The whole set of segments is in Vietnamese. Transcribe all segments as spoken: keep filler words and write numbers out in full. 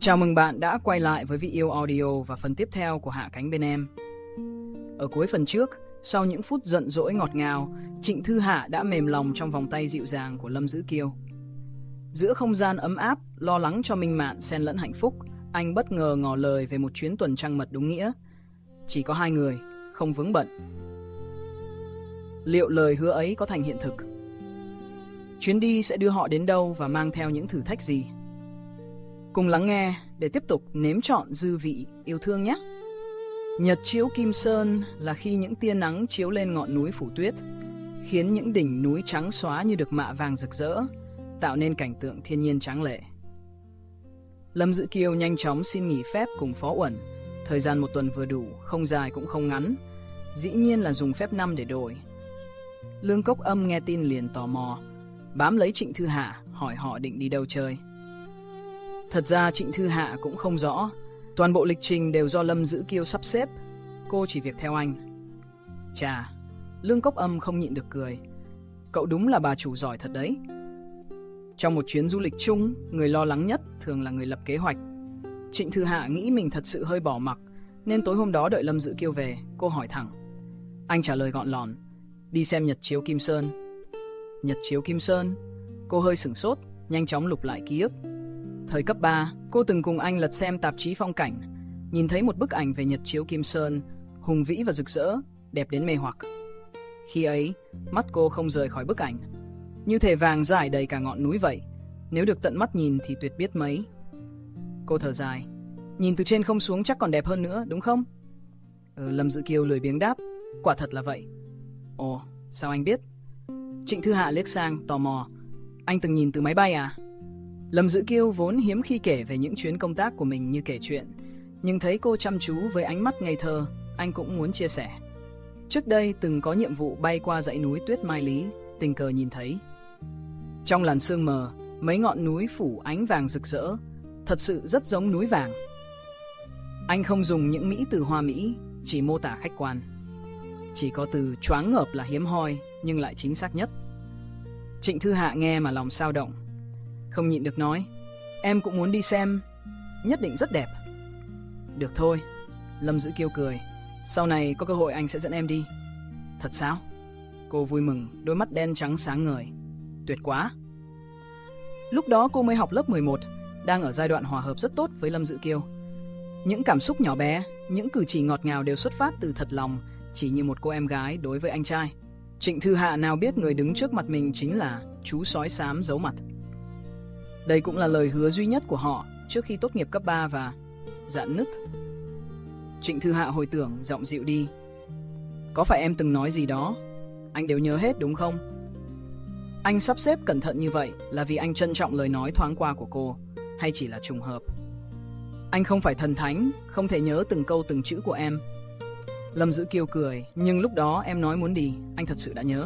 Chào mừng bạn đã quay lại với Vị Yêu Audio và phần tiếp theo của Hạ Cánh Bên Em. Ở cuối phần trước, sau những phút giận dỗi ngọt ngào, Trịnh Thư Hạ đã mềm lòng trong vòng tay dịu dàng của Lâm Dữ Kiêu. Giữa không gian ấm áp, lo lắng cho Minh Mạn xen lẫn hạnh phúc, anh bất ngờ ngỏ lời về một chuyến tuần trăng mật đúng nghĩa. Chỉ có hai người, không vướng bận. Liệu lời hứa ấy có thành hiện thực? Chuyến đi sẽ đưa họ đến đâu và mang theo những thử thách gì? Cùng lắng nghe để tiếp tục nếm trọn dư vị yêu thương nhé. Nhật chiếu Kim Sơn là khi những tia nắng chiếu lên ngọn núi phủ tuyết, khiến những đỉnh núi trắng xóa như được mạ vàng rực rỡ, tạo nên cảnh tượng thiên nhiên tráng lệ. Lâm Dữ Kiêu nhanh chóng xin nghỉ phép cùng Phó Uẩn. Thời gian một tuần vừa đủ, không dài cũng không ngắn. Dĩ nhiên là dùng phép năm để đổi. Lương Cốc Âm nghe tin liền tò mò, bám lấy Trịnh Thư Hạ, hỏi họ định đi đâu chơi. Thật ra Trịnh Thư Hạ cũng không rõ, toàn bộ lịch trình đều do Lâm Dữ Kiêu sắp xếp, cô chỉ việc theo anh. Chà, Lương Cốc Âm không nhịn được cười, cậu đúng là bà chủ giỏi thật đấy. Trong một chuyến du lịch chung, người lo lắng nhất thường là người lập kế hoạch. Trịnh Thư Hạ nghĩ mình thật sự hơi bỏ mặc, nên tối hôm đó đợi Lâm Dữ Kiêu về, cô hỏi thẳng. Anh trả lời gọn lòn, đi xem Nhật chiếu Kim Sơn. Nhật chiếu Kim Sơn? Cô hơi sửng sốt, nhanh chóng lục lại ký ức. Thời cấp ba, cô từng cùng anh lật xem tạp chí phong cảnh, nhìn thấy một bức ảnh về Nhật chiếu Kim Sơn, hùng vĩ và rực rỡ, đẹp đến mê hoặc. Khi ấy, mắt cô không rời khỏi bức ảnh, như thể vàng rải đầy cả ngọn núi vậy, nếu được tận mắt nhìn thì tuyệt biết mấy. Cô thở dài, nhìn từ trên không xuống chắc còn đẹp hơn nữa, đúng không? Ừ, Lâm Dữ Kiêu lười biếng đáp, quả thật là vậy. Ồ, sao anh biết? Trịnh Thư Hạ liếc sang, tò mò, anh từng nhìn từ máy bay à? Lâm Dữ Kiêu vốn hiếm khi kể về những chuyến công tác của mình như kể chuyện, nhưng thấy cô chăm chú với ánh mắt ngây thơ, anh cũng muốn chia sẻ. Trước đây từng có nhiệm vụ bay qua dãy núi Tuyết Mai Lý, tình cờ nhìn thấy. Trong làn sương mờ, mấy ngọn núi phủ ánh vàng rực rỡ, thật sự rất giống núi vàng. Anh không dùng những mỹ từ hoa mỹ, chỉ mô tả khách quan. Chỉ có từ choáng ngợp là hiếm hoi, nhưng lại chính xác nhất. Trịnh Thư Hạ nghe mà lòng xao động, không nhịn được nói, em cũng muốn đi xem, nhất định rất đẹp. Được thôi, Lâm Dữ Kiêu cười, sau này có cơ hội anh sẽ dẫn em đi. Thật sao? Cô vui mừng, đôi mắt đen trắng sáng ngời. Tuyệt quá. Lúc đó cô mới học lớp mười một, đang ở giai đoạn hòa hợp rất tốt với Lâm Dữ Kiêu. Những cảm xúc nhỏ bé, những cử chỉ ngọt ngào đều xuất phát từ thật lòng, chỉ như một cô em gái đối với anh trai. Trịnh Thư Hạ nào biết người đứng trước mặt mình chính là chú sói xám giấu mặt. Đây cũng là lời hứa duy nhất của họ trước khi tốt nghiệp cấp ba và dạn nứt. Trịnh Thư Hạ hồi tưởng, giọng dịu đi. Có phải em từng nói gì đó, anh đều nhớ hết đúng không? Anh sắp xếp cẩn thận như vậy là vì anh trân trọng lời nói thoáng qua của cô, hay chỉ là trùng hợp? Anh không phải thần thánh, không thể nhớ từng câu từng chữ của em. Lâm Dữ Kiêu cười, nhưng lúc đó em nói muốn đi, anh thật sự đã nhớ.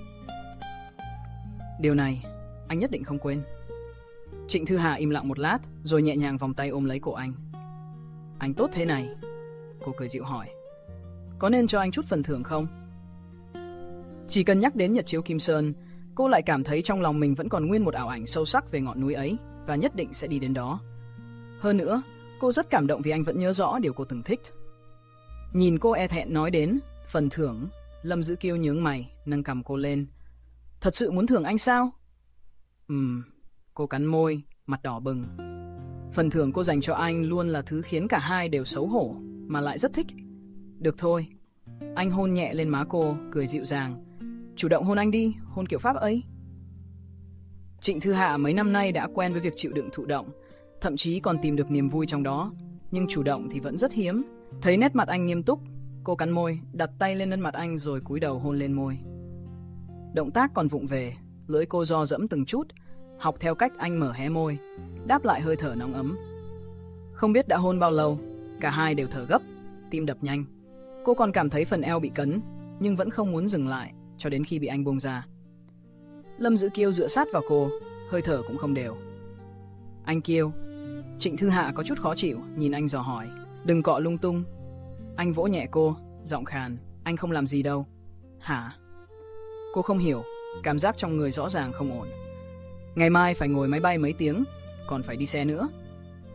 Điều này, anh nhất định không quên. Trịnh Thư Hạ im lặng một lát, rồi nhẹ nhàng vòng tay ôm lấy cổ anh. Anh tốt thế này. Cô cười dịu hỏi, có nên cho anh chút phần thưởng không? Chỉ cần nhắc đến Nhật chiếu Kim Sơn, cô lại cảm thấy trong lòng mình vẫn còn nguyên một ảo ảnh sâu sắc về ngọn núi ấy, và nhất định sẽ đi đến đó. Hơn nữa, cô rất cảm động vì anh vẫn nhớ rõ điều cô từng thích. Nhìn cô e thẹn nói đến phần thưởng, Lâm Dữ Kiêu nhướng mày, nâng cằm cô lên. Thật sự muốn thưởng anh sao? Ừm, cô cắn môi, mặt đỏ bừng. Phần thưởng cô dành cho anh luôn là thứ khiến cả hai đều xấu hổ, mà lại rất thích. Được thôi. Anh hôn nhẹ lên má cô, cười dịu dàng. Chủ động hôn anh đi, hôn kiểu Pháp ấy. Trịnh Thư Hạ mấy năm nay đã quen với việc chịu đựng thụ động, thậm chí còn tìm được niềm vui trong đó, nhưng chủ động thì vẫn rất hiếm. Thấy nét mặt anh nghiêm túc, cô cắn môi, đặt tay lên lên mặt anh rồi cúi đầu hôn lên môi. Động tác còn vụng về, lưỡi cô ro dẫm từng chút, học theo cách anh mở hé môi, đáp lại hơi thở nóng ấm. Không biết đã hôn bao lâu, cả hai đều thở gấp, tim đập nhanh. Cô còn cảm thấy phần eo bị cấn, nhưng vẫn không muốn dừng lại cho đến khi bị anh buông ra. Lâm Dữ Kiêu dựa sát vào cô, hơi thở cũng không đều. Anh Kiêu. Trịnh Thư Hạ có chút khó chịu, nhìn anh dò hỏi, đừng cọ lung tung. Anh vỗ nhẹ cô, giọng khàn, anh không làm gì đâu. Hả? Cô không hiểu, cảm giác trong người rõ ràng không ổn. Ngày mai phải ngồi máy bay mấy tiếng, còn phải đi xe nữa.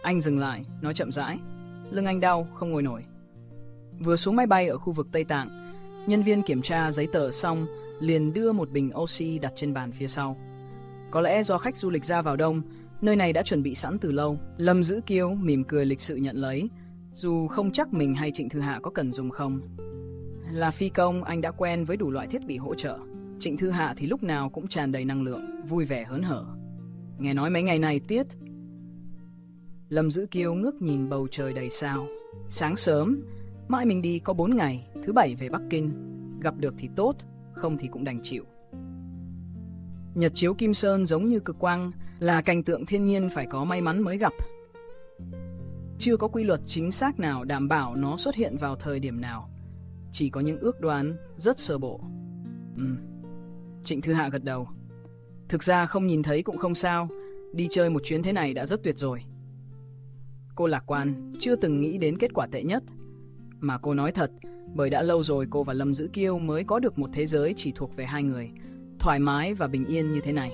Anh dừng lại, nói chậm rãi. Lưng anh đau, không ngồi nổi. Vừa xuống máy bay ở khu vực Tây Tạng, nhân viên kiểm tra giấy tờ xong liền đưa một bình oxy đặt trên bàn phía sau. Có lẽ do khách du lịch ra vào đông, nơi này đã chuẩn bị sẵn từ lâu. Lâm Dữ Kiêu mỉm cười lịch sự nhận lấy, dù không chắc mình hay Trịnh Thư Hạ có cần dùng không. Là phi công, anh đã quen với đủ loại thiết bị hỗ trợ. Trịnh Thư Hạ thì lúc nào cũng tràn đầy năng lượng, vui vẻ hớn hở. Nghe nói mấy ngày này tiết. Lâm Dữ Kiêu ngước nhìn bầu trời đầy sao. Sáng sớm, mai mình đi có bốn ngày, thứ bảy về Bắc Kinh. Gặp được thì tốt, không thì cũng đành chịu. Nhật chiếu Kim Sơn giống như cực quang, là cảnh tượng thiên nhiên phải có may mắn mới gặp. Chưa có quy luật chính xác nào đảm bảo nó xuất hiện vào thời điểm nào, chỉ có những ước đoán rất sơ bộ. Ừ. Trịnh Thư Hạ gật đầu. Thực ra không nhìn thấy cũng không sao, đi chơi một chuyến thế này đã rất tuyệt rồi. Cô lạc quan, chưa từng nghĩ đến kết quả tệ nhất. Mà cô nói thật, bởi đã lâu rồi cô và Lâm Dữ Kiêu mới có được một thế giới chỉ thuộc về hai người, thoải mái và bình yên như thế này.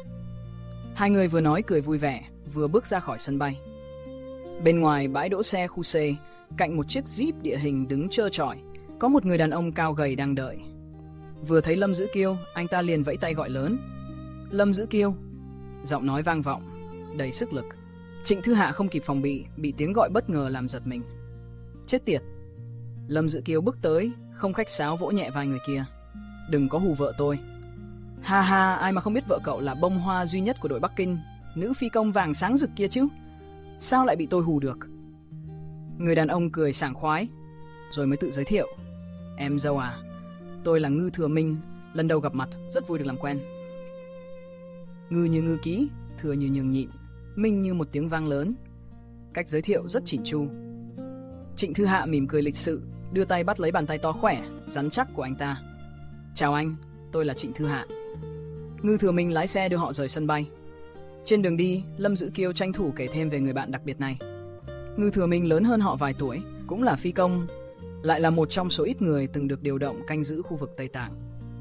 Hai người vừa nói cười vui vẻ, vừa bước ra khỏi sân bay. Bên ngoài bãi đỗ xe khu C, cạnh một chiếc Jeep địa hình đứng trơ trọi, có một người đàn ông cao gầy đang đợi. Vừa thấy Lâm Dữ Kiêu, anh ta liền vẫy tay gọi lớn. Lâm Dữ Kiêu. Giọng nói vang vọng, đầy sức lực. Trịnh Thư Hạ không kịp phòng bị, bị tiếng gọi bất ngờ làm giật mình. Chết tiệt. Lâm Dữ Kiêu bước tới, không khách sáo vỗ nhẹ vai người kia. Đừng có hù vợ tôi. Ha ha, ai mà không biết vợ cậu là bông hoa duy nhất của đội Bắc Kinh, nữ phi công vàng sáng rực kia chứ. Sao lại bị tôi hù được? Người đàn ông cười sảng khoái, rồi mới tự giới thiệu. Em dâu à, tôi là Ngư Thừa Minh, lần đầu gặp mặt, rất vui được làm quen. Ngư như ngư ký, thừa như nhường nhịn, Minh như một tiếng vang lớn. Cách giới thiệu rất chỉn chu. Trịnh Thư Hạ mỉm cười lịch sự, đưa tay bắt lấy bàn tay to khỏe, rắn chắc của anh ta. Chào anh, tôi là Trịnh Thư Hạ. Ngư Thừa Minh lái xe đưa họ rời sân bay. Trên đường đi, Lâm Dữ Kiêu tranh thủ kể thêm về người bạn đặc biệt này. Ngư Thừa Minh lớn hơn họ vài tuổi, cũng là phi công, lại là một trong số ít người từng được điều động canh giữ khu vực Tây Tạng.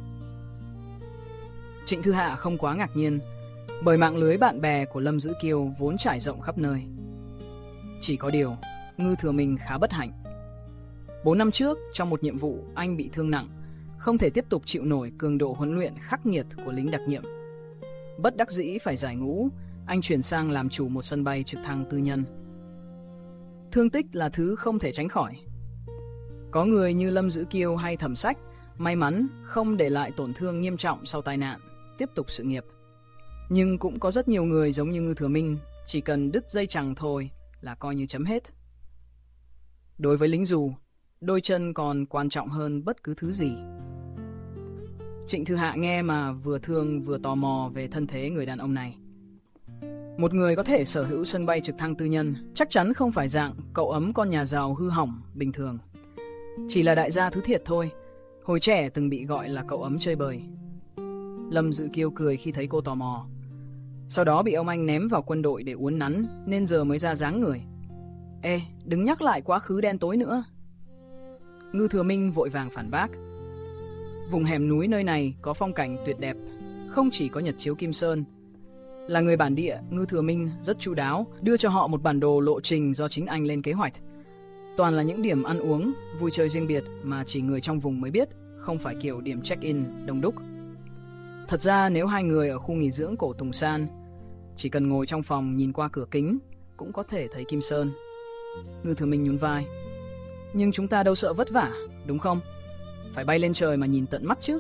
Trịnh Thư Hạ không quá ngạc nhiên, bởi mạng lưới bạn bè của Lâm Dữ Kiêu vốn trải rộng khắp nơi. Chỉ có điều, Ngư Thừa Minh khá bất hạnh. Bốn năm trước, trong một nhiệm vụ, anh bị thương nặng, không thể tiếp tục chịu nổi cường độ huấn luyện khắc nghiệt của lính đặc nhiệm. Bất đắc dĩ phải giải ngũ, anh chuyển sang làm chủ một sân bay trực thăng tư nhân. Thương tích là thứ không thể tránh khỏi. Có người như Lâm Dữ Kiêu hay Thẩm Sách may mắn không để lại tổn thương nghiêm trọng sau tai nạn, tiếp tục sự nghiệp. Nhưng cũng có rất nhiều người giống như Ngư Thừa Minh, chỉ cần đứt dây chằng thôi là coi như chấm hết. Đối với lính dù, đôi chân còn quan trọng hơn bất cứ thứ gì. Trịnh Thư Hạ nghe mà vừa thương vừa tò mò về thân thế người đàn ông này. Một người có thể sở hữu sân bay trực thăng tư nhân chắc chắn không phải dạng cậu ấm con nhà giàu hư hỏng bình thường. Chỉ là đại gia thứ thiệt thôi, hồi trẻ từng bị gọi là cậu ấm chơi bời. Lâm Dữ Kiêu cười khi thấy cô tò mò. Sau đó bị ông anh ném vào quân đội để uốn nắn, nên giờ mới ra dáng người. Ê, đừng nhắc lại quá khứ đen tối nữa. Ngư Thừa Minh vội vàng phản bác. Vùng hẻm núi nơi này có phong cảnh tuyệt đẹp, không chỉ có nhật chiếu Kim Sơn. Là người bản địa, Ngư Thừa Minh rất chu đáo, đưa cho họ một bản đồ lộ trình do chính anh lên kế hoạch. Toàn là những điểm ăn uống, vui chơi riêng biệt mà chỉ người trong vùng mới biết, không phải kiểu điểm check-in đông đúc. Thật ra nếu hai người ở khu nghỉ dưỡng cổ Tùng San, chỉ cần ngồi trong phòng nhìn qua cửa kính, cũng có thể thấy Kim Sơn. Ngư Thừa Minh nhún vai. Nhưng chúng ta đâu sợ vất vả, đúng không? Phải bay lên trời mà nhìn tận mắt chứ.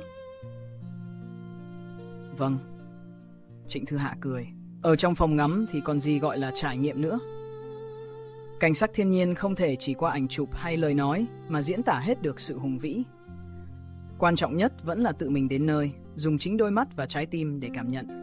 Vâng. Trịnh Thư Hạ cười. Ở trong phòng ngắm thì còn gì gọi là trải nghiệm nữa. Cảnh sắc thiên nhiên không thể chỉ qua ảnh chụp hay lời nói mà diễn tả hết được sự hùng vĩ. Quan trọng nhất vẫn là tự mình đến nơi, dùng chính đôi mắt và trái tim để cảm nhận.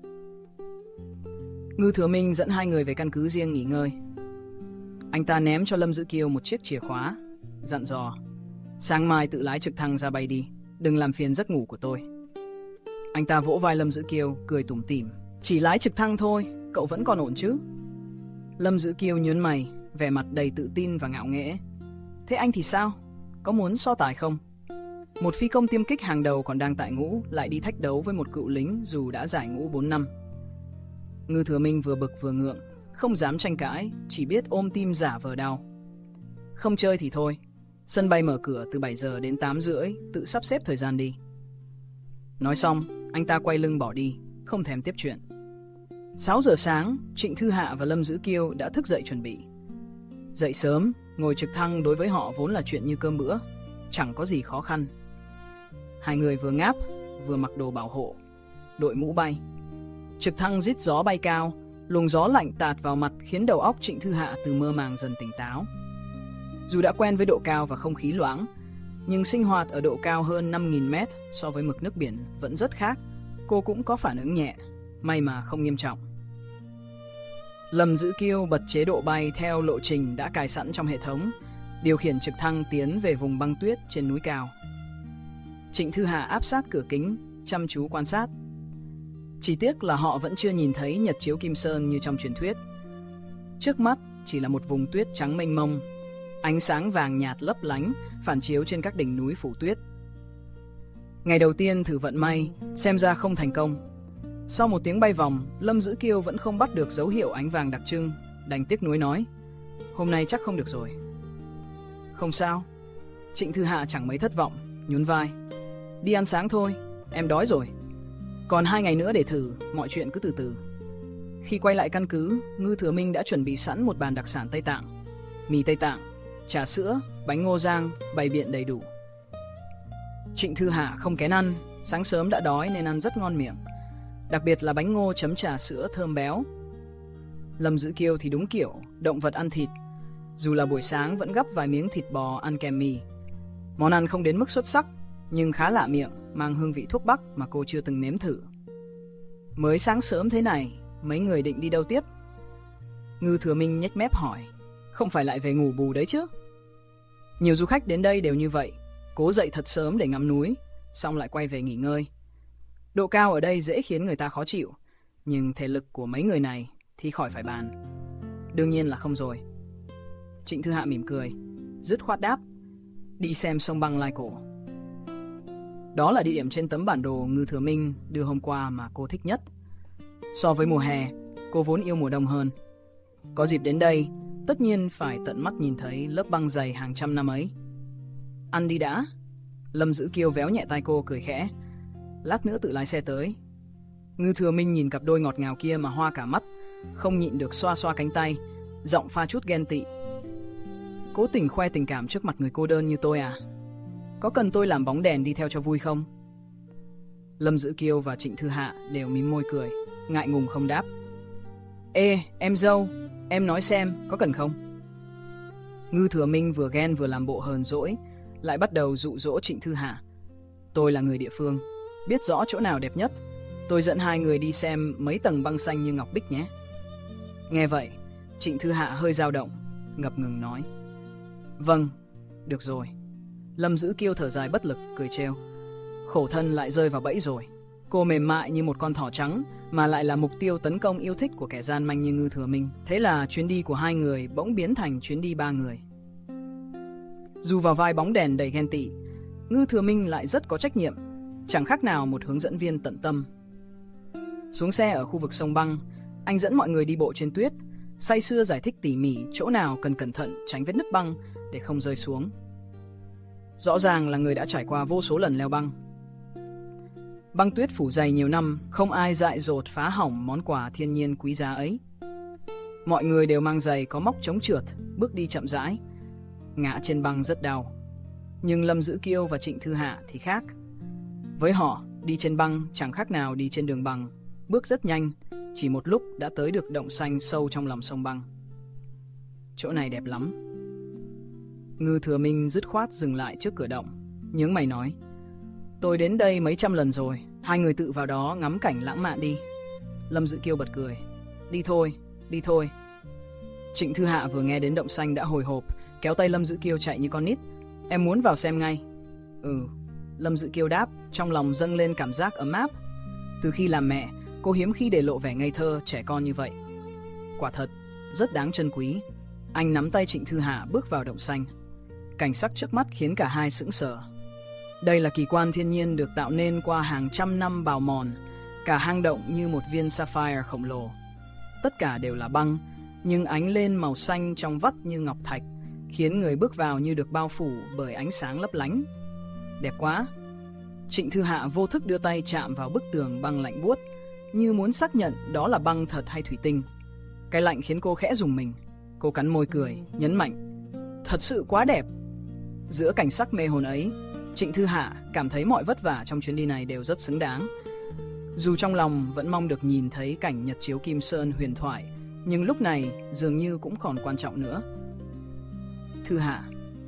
Ngư Thừa Minh dẫn hai người về căn cứ riêng nghỉ ngơi. Anh ta ném cho Lâm Dữ Kiêu một chiếc chìa khóa, dặn dò: sáng mai tự lái trực thăng ra bay đi, đừng làm phiền giấc ngủ của tôi. Anh ta vỗ vai Lâm Dữ Kiêu, cười tủm tỉm: chỉ lái trực thăng thôi, cậu vẫn còn ổn chứ? Lâm Dữ Kiêu nhớn mày, vẻ mặt đầy tự tin và ngạo nghễ. Thế anh thì sao? Có muốn so tài không? Một phi công tiêm kích hàng đầu còn đang tại ngũ lại đi thách đấu với một cựu lính dù đã giải ngũ bốn năm. Ngư Thừa Minh vừa bực vừa ngượng, không dám tranh cãi, chỉ biết ôm tim giả vờ đau. Không chơi thì thôi, sân bay mở cửa từ bảy giờ đến tám rưỡi, tự sắp xếp thời gian đi. Nói xong, anh ta quay lưng bỏ đi, không thèm tiếp chuyện. sáu giờ sáng, Trịnh Thư Hạ và Lâm Dữ Kiêu đã thức dậy chuẩn bị. Dậy sớm, ngồi trực thăng đối với họ vốn là chuyện như cơm bữa, chẳng có gì khó khăn. Hai người vừa ngáp, vừa mặc đồ bảo hộ, đội mũ bay. Trực thăng rít gió bay cao, luồng gió lạnh tạt vào mặt khiến đầu óc Trịnh Thư Hạ từ mơ màng dần tỉnh táo. Dù đã quen với độ cao và không khí loãng, nhưng sinh hoạt ở độ cao hơn năm nghìn mét so với mực nước biển vẫn rất khác. Cô cũng có phản ứng nhẹ, may mà không nghiêm trọng. Lâm Dữ Kiêu bật chế độ bay theo lộ trình đã cài sẵn trong hệ thống, điều khiển trực thăng tiến về vùng băng tuyết trên núi cao. Trịnh Thư Hạ áp sát cửa kính, chăm chú quan sát. Chỉ tiếc là họ vẫn chưa nhìn thấy nhật chiếu Kim Sơn như trong truyền thuyết. Trước mắt chỉ là một vùng tuyết trắng mênh mông, ánh sáng vàng nhạt lấp lánh phản chiếu trên các đỉnh núi phủ tuyết. Ngày đầu tiên thử vận may, xem ra không thành công. Sau một tiếng bay vòng, Lâm Dữ Kiêu vẫn không bắt được dấu hiệu ánh vàng đặc trưng, đành tiếc nuối nói: "Hôm nay chắc không được rồi." "Không sao." Trịnh Thư Hạ chẳng mấy thất vọng, nhún vai: "Đi ăn sáng thôi, em đói rồi. Còn hai ngày nữa để thử, mọi chuyện cứ từ từ." Khi quay lại căn cứ, Ngư Thừa Minh đã chuẩn bị sẵn một bàn đặc sản Tây Tạng: mì Tây Tạng, trà sữa, bánh ngô rang, bày biện đầy đủ. Trịnh Thư Hạ không kén ăn, sáng sớm đã đói nên ăn rất ngon miệng, đặc biệt là bánh ngô chấm trà sữa thơm béo. Lâm Dữ Kiêu thì đúng kiểu động vật ăn thịt, dù là buổi sáng vẫn gắp vài miếng thịt bò ăn kèm mì. Món ăn không đến mức xuất sắc, nhưng khá lạ miệng, mang hương vị thuốc bắc mà cô chưa từng nếm thử. Mới sáng sớm thế này, mấy người định đi đâu tiếp? Ngư Thừa Minh nhếch mép hỏi: "Không phải lại về ngủ bù đấy chứ?" Nhiều du khách đến đây đều như vậy, cố dậy thật sớm để ngắm núi, xong lại quay về nghỉ ngơi. Độ cao ở đây dễ khiến người ta khó chịu, nhưng thể lực của mấy người này thì khỏi phải bàn. Đương nhiên là không rồi. Trịnh Thư Hạ mỉm cười, dứt khoát đáp: "Đi xem sông băng Lai Cổ." Đó là địa điểm trên tấm bản đồ Ngư Thừa Minh đưa hôm qua mà cô thích nhất. So với mùa hè, cô vốn yêu mùa đông hơn. Có dịp đến đây, tất nhiên phải tận mắt nhìn thấy lớp băng dày hàng trăm năm ấy. "Ăn đi đã." Lâm Dữ Kiêu véo nhẹ tay cô cười khẽ: "Lát nữa tự lái xe tới." Ngư Thừa Minh nhìn cặp đôi ngọt ngào kia mà hoa cả mắt, không nhịn được xoa xoa cánh tay, giọng pha chút ghen tị: "Cố tình khoe tình cảm trước mặt người cô đơn như tôi à? Có cần tôi làm bóng đèn đi theo cho vui không?" Lâm Dữ Kiêu và Trịnh Thư Hạ đều mím môi cười, ngại ngùng không đáp. "Ê, em dâu, em nói xem, có cần không?" Ngư Thừa Minh vừa ghen vừa làm bộ hờn dỗi, lại bắt đầu dụ dỗ Trịnh Thư Hạ: "Tôi là người địa phương, biết rõ chỗ nào đẹp nhất. Tôi dẫn hai người đi xem mấy tầng băng xanh như ngọc bích nhé." Nghe vậy, Trịnh Thư Hạ hơi dao động, ngập ngừng nói: "Vâng, được rồi." Lâm Dữ Kiêu thở dài bất lực, cười trêu: "Khổ thân lại rơi vào bẫy rồi. Cô mềm mại như một con thỏ trắng, mà lại là mục tiêu tấn công yêu thích của kẻ gian manh như Ngư Thừa Minh." Thế là chuyến đi của hai người bỗng biến thành chuyến đi ba người. Dù vào vai bóng đèn đầy ghen tị, Ngư Thừa Minh lại rất có trách nhiệm, chẳng khác nào một hướng dẫn viên tận tâm. Xuống xe ở khu vực sông băng, anh dẫn mọi người đi bộ trên tuyết, say sưa giải thích tỉ mỉ chỗ nào cần cẩn thận tránh vết nứt băng để không rơi xuống. Rõ ràng là người đã trải qua vô số lần leo băng. Băng tuyết phủ dày nhiều năm, không ai dại dột phá hỏng món quà thiên nhiên quý giá ấy. Mọi người đều mang giày có móc chống trượt, bước đi chậm rãi. Ngã trên băng rất đau. Nhưng Lâm Dữ Kiêu và Trịnh Thư Hạ thì khác. Với họ, đi trên băng chẳng khác nào đi trên đường bằng, bước rất nhanh, chỉ một lúc đã tới được động xanh sâu trong lòng sông băng. Chỗ này đẹp lắm. Ngư Thừa Minh dứt khoát dừng lại trước cửa động, nhướng mày nói: "Tôi đến đây mấy trăm lần rồi, hai người tự vào đó ngắm cảnh lãng mạn đi." Lâm Dữ Kiêu bật cười: "Đi thôi, đi thôi." Trịnh Thư Hạ vừa nghe đến động xanh đã hồi hộp, kéo tay Lâm Dữ Kiêu chạy như con nít: "Em muốn vào xem ngay." "Ừ." Lâm Dữ Kiêu đáp, trong lòng dâng lên cảm giác ấm áp. Từ khi làm mẹ, cô hiếm khi để lộ vẻ ngây thơ trẻ con như vậy. Quả thật, rất đáng trân quý. Anh nắm tay Trịnh Thư Hạ bước vào động xanh. Cảnh sắc trước mắt khiến cả hai sững sờ. Đây là kỳ quan thiên nhiên được tạo nên qua hàng trăm năm bào mòn, cả hang động như một viên sapphire khổng lồ. Tất cả đều là băng, nhưng ánh lên màu xanh trong vắt như ngọc thạch, khiến người bước vào như được bao phủ bởi ánh sáng lấp lánh. Đẹp quá! Trịnh Thư Hạ vô thức đưa tay chạm vào bức tường băng lạnh buốt, như muốn xác nhận đó là băng thật hay thủy tinh. Cái lạnh khiến cô khẽ rùng mình. Cô cắn môi cười, nhấn mạnh: thật sự quá đẹp. Giữa cảnh sắc mê hồn ấy, Trịnh Thư Hạ cảm thấy mọi vất vả trong chuyến đi này đều rất xứng đáng. Dù trong lòng vẫn mong được nhìn thấy cảnh nhật chiếu Kim Sơn huyền thoại, nhưng lúc này dường như cũng còn quan trọng nữa. Thư Hạ.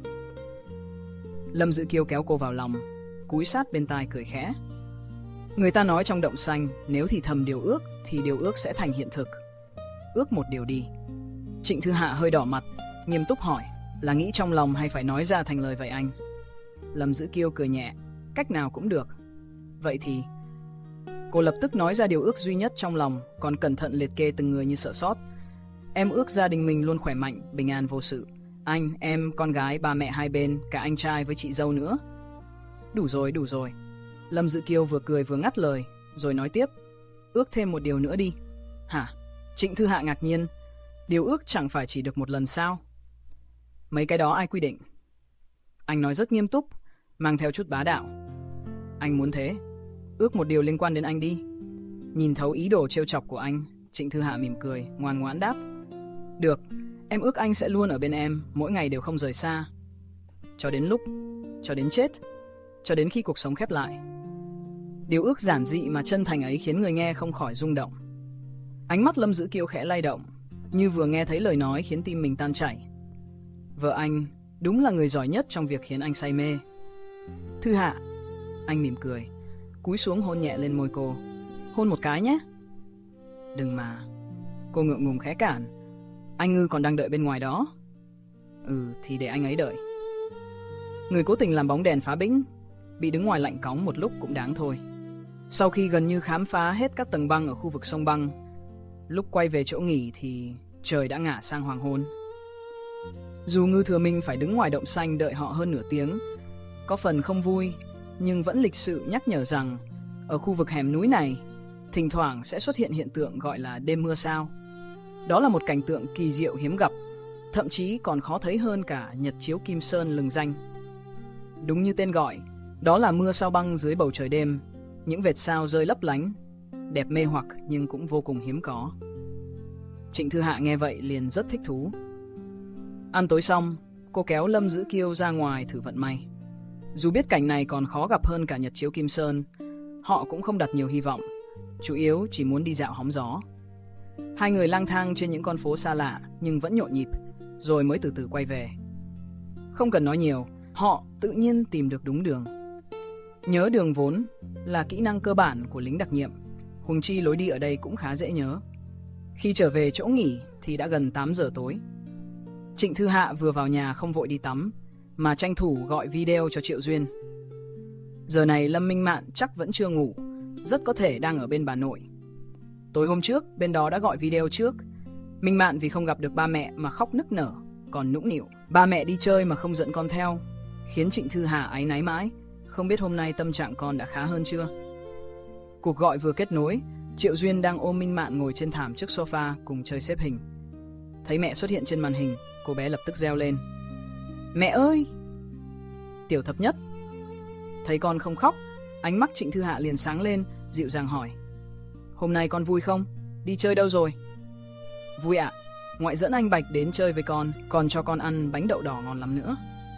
Lâm Dữ Kiêu kéo cô vào lòng, cúi sát bên tai cười khẽ. Người ta nói trong động xanh, nếu thì thầm điều ước thì điều ước sẽ thành hiện thực. Ước một điều đi. Trịnh Thư Hạ hơi đỏ mặt, nghiêm túc hỏi: là nghĩ trong lòng hay phải nói ra thành lời vậy anh? Lâm Dữ Kiêu cười nhẹ: cách nào cũng được. Vậy thì... Cô lập tức nói ra điều ước duy nhất trong lòng, còn cẩn thận liệt kê từng người như sợ sót. Em ước gia đình mình luôn khỏe mạnh, bình an vô sự. Anh, em, con gái, ba mẹ hai bên, cả anh trai với chị dâu nữa. Đủ rồi, đủ rồi. Lâm Dữ Kiêu vừa cười vừa ngắt lời, rồi nói tiếp: ước thêm một điều nữa đi. Hả? Trịnh Thư Hạ ngạc nhiên. Điều ước chẳng phải chỉ được một lần sao? Mấy cái đó ai quy định? Anh nói rất nghiêm túc, mang theo chút bá đạo. Anh muốn thế. Ước một điều liên quan đến anh đi. Nhìn thấu ý đồ trêu chọc của anh, Trịnh Thư Hạ mỉm cười, ngoan ngoãn đáp: được, em ước anh sẽ luôn ở bên em, mỗi ngày đều không rời xa. Cho đến lúc, cho đến chết, cho đến khi cuộc sống khép lại. Điều ước giản dị mà chân thành ấy khiến người nghe không khỏi rung động. Ánh mắt Lâm Dữ Kiêu khẽ lay động, như vừa nghe thấy lời nói khiến tim mình tan chảy. Vợ anh đúng là người giỏi nhất trong việc khiến anh say mê. Thư Hạ. Anh mỉm cười, cúi xuống hôn nhẹ lên môi cô. Hôn một cái nhé. Đừng mà. Cô ngượng ngùng khẽ cản. Anh Ngư còn đang đợi bên ngoài đó. Ừ thì để anh ấy đợi. Người cố tình làm bóng đèn phá bĩnh, bị đứng ngoài lạnh cóng một lúc cũng đáng thôi. Sau khi gần như khám phá hết các tầng băng ở khu vực sông băng, lúc quay về chỗ nghỉ thì trời đã ngả sang hoàng hôn. Dù Ngư Thừa Minh phải đứng ngoài động xanh đợi họ hơn nửa tiếng, có phần không vui, nhưng vẫn lịch sự nhắc nhở rằng ở khu vực hẻm núi này thỉnh thoảng sẽ xuất hiện hiện tượng gọi là đêm mưa sao. Đó là một cảnh tượng kỳ diệu hiếm gặp, thậm chí còn khó thấy hơn cả nhật chiếu Kim Sơn lừng danh. Đúng như tên gọi, đó là mưa sao băng dưới bầu trời đêm, những vệt sao rơi lấp lánh, đẹp mê hoặc nhưng cũng vô cùng hiếm có. Trịnh Thư Hạ nghe vậy liền rất thích thú. Ăn tối xong, cô kéo Lâm Dữ Kiêu ra ngoài thử vận may. Dù biết cảnh này còn khó gặp hơn cả nhật chiếu Kim Sơn, họ cũng không đặt nhiều hy vọng, chủ yếu chỉ muốn đi dạo hóng gió. Hai người lang thang trên những con phố xa lạ nhưng vẫn nhộn nhịp, rồi mới từ từ quay về. Không cần nói nhiều, họ tự nhiên tìm được đúng đường. Nhớ đường vốn là kỹ năng cơ bản của lính đặc nhiệm, huống chi lối đi ở đây cũng khá dễ nhớ. Khi trở về chỗ nghỉ thì đã gần tám giờ tối. Trịnh Thư Hạ vừa vào nhà không vội đi tắm, mà tranh thủ gọi video cho Triệu Duyên. Giờ này Lâm Minh Mạn chắc vẫn chưa ngủ, rất có thể đang ở bên bà nội. Tối hôm trước bên đó đã gọi video trước. Minh Mạn vì không gặp được ba mẹ mà khóc nức nở, còn nũng nịu ba mẹ đi chơi mà không dẫn con theo, khiến Trịnh Thư Hạ áy náy mãi, không biết hôm nay tâm trạng con đã khá hơn chưa. Cuộc gọi vừa kết nối, Triệu Duyên đang ôm Minh Mạn ngồi trên thảm trước sofa cùng chơi xếp hình. Thấy mẹ xuất hiện trên màn hình, cô bé lập tức reo lên: Mẹ ơi! Tiểu Thập Nhất. Thấy con không khóc, ánh mắt Trịnh Thư Hạ liền sáng lên, dịu dàng hỏi: Hôm nay con vui không? Đi chơi đâu rồi? Vui ạ, ngoại dẫn anh Bạch đến chơi với con, còn cho con ăn bánh đậu đỏ ngon lắm nữa.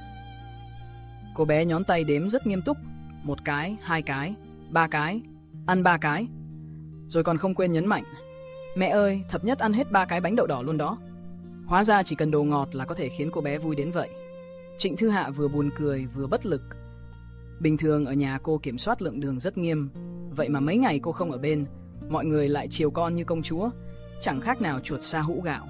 Cô bé nhón tay đếm rất nghiêm túc: Một cái, hai cái, ba cái, ăn ba cái. Rồi còn không quên nhấn mạnh: Mẹ ơi, Thập Nhất ăn hết ba cái bánh đậu đỏ luôn đó. Hóa ra chỉ cần đồ ngọt là có thể khiến cô bé vui đến vậy. Trịnh Thư Hạ vừa buồn cười vừa bất lực. Bình thường ở nhà cô kiểm soát lượng đường rất nghiêm, vậy mà mấy ngày cô không ở bên, mọi người lại chiều con như công chúa, chẳng khác nào chuột sa hũ gạo.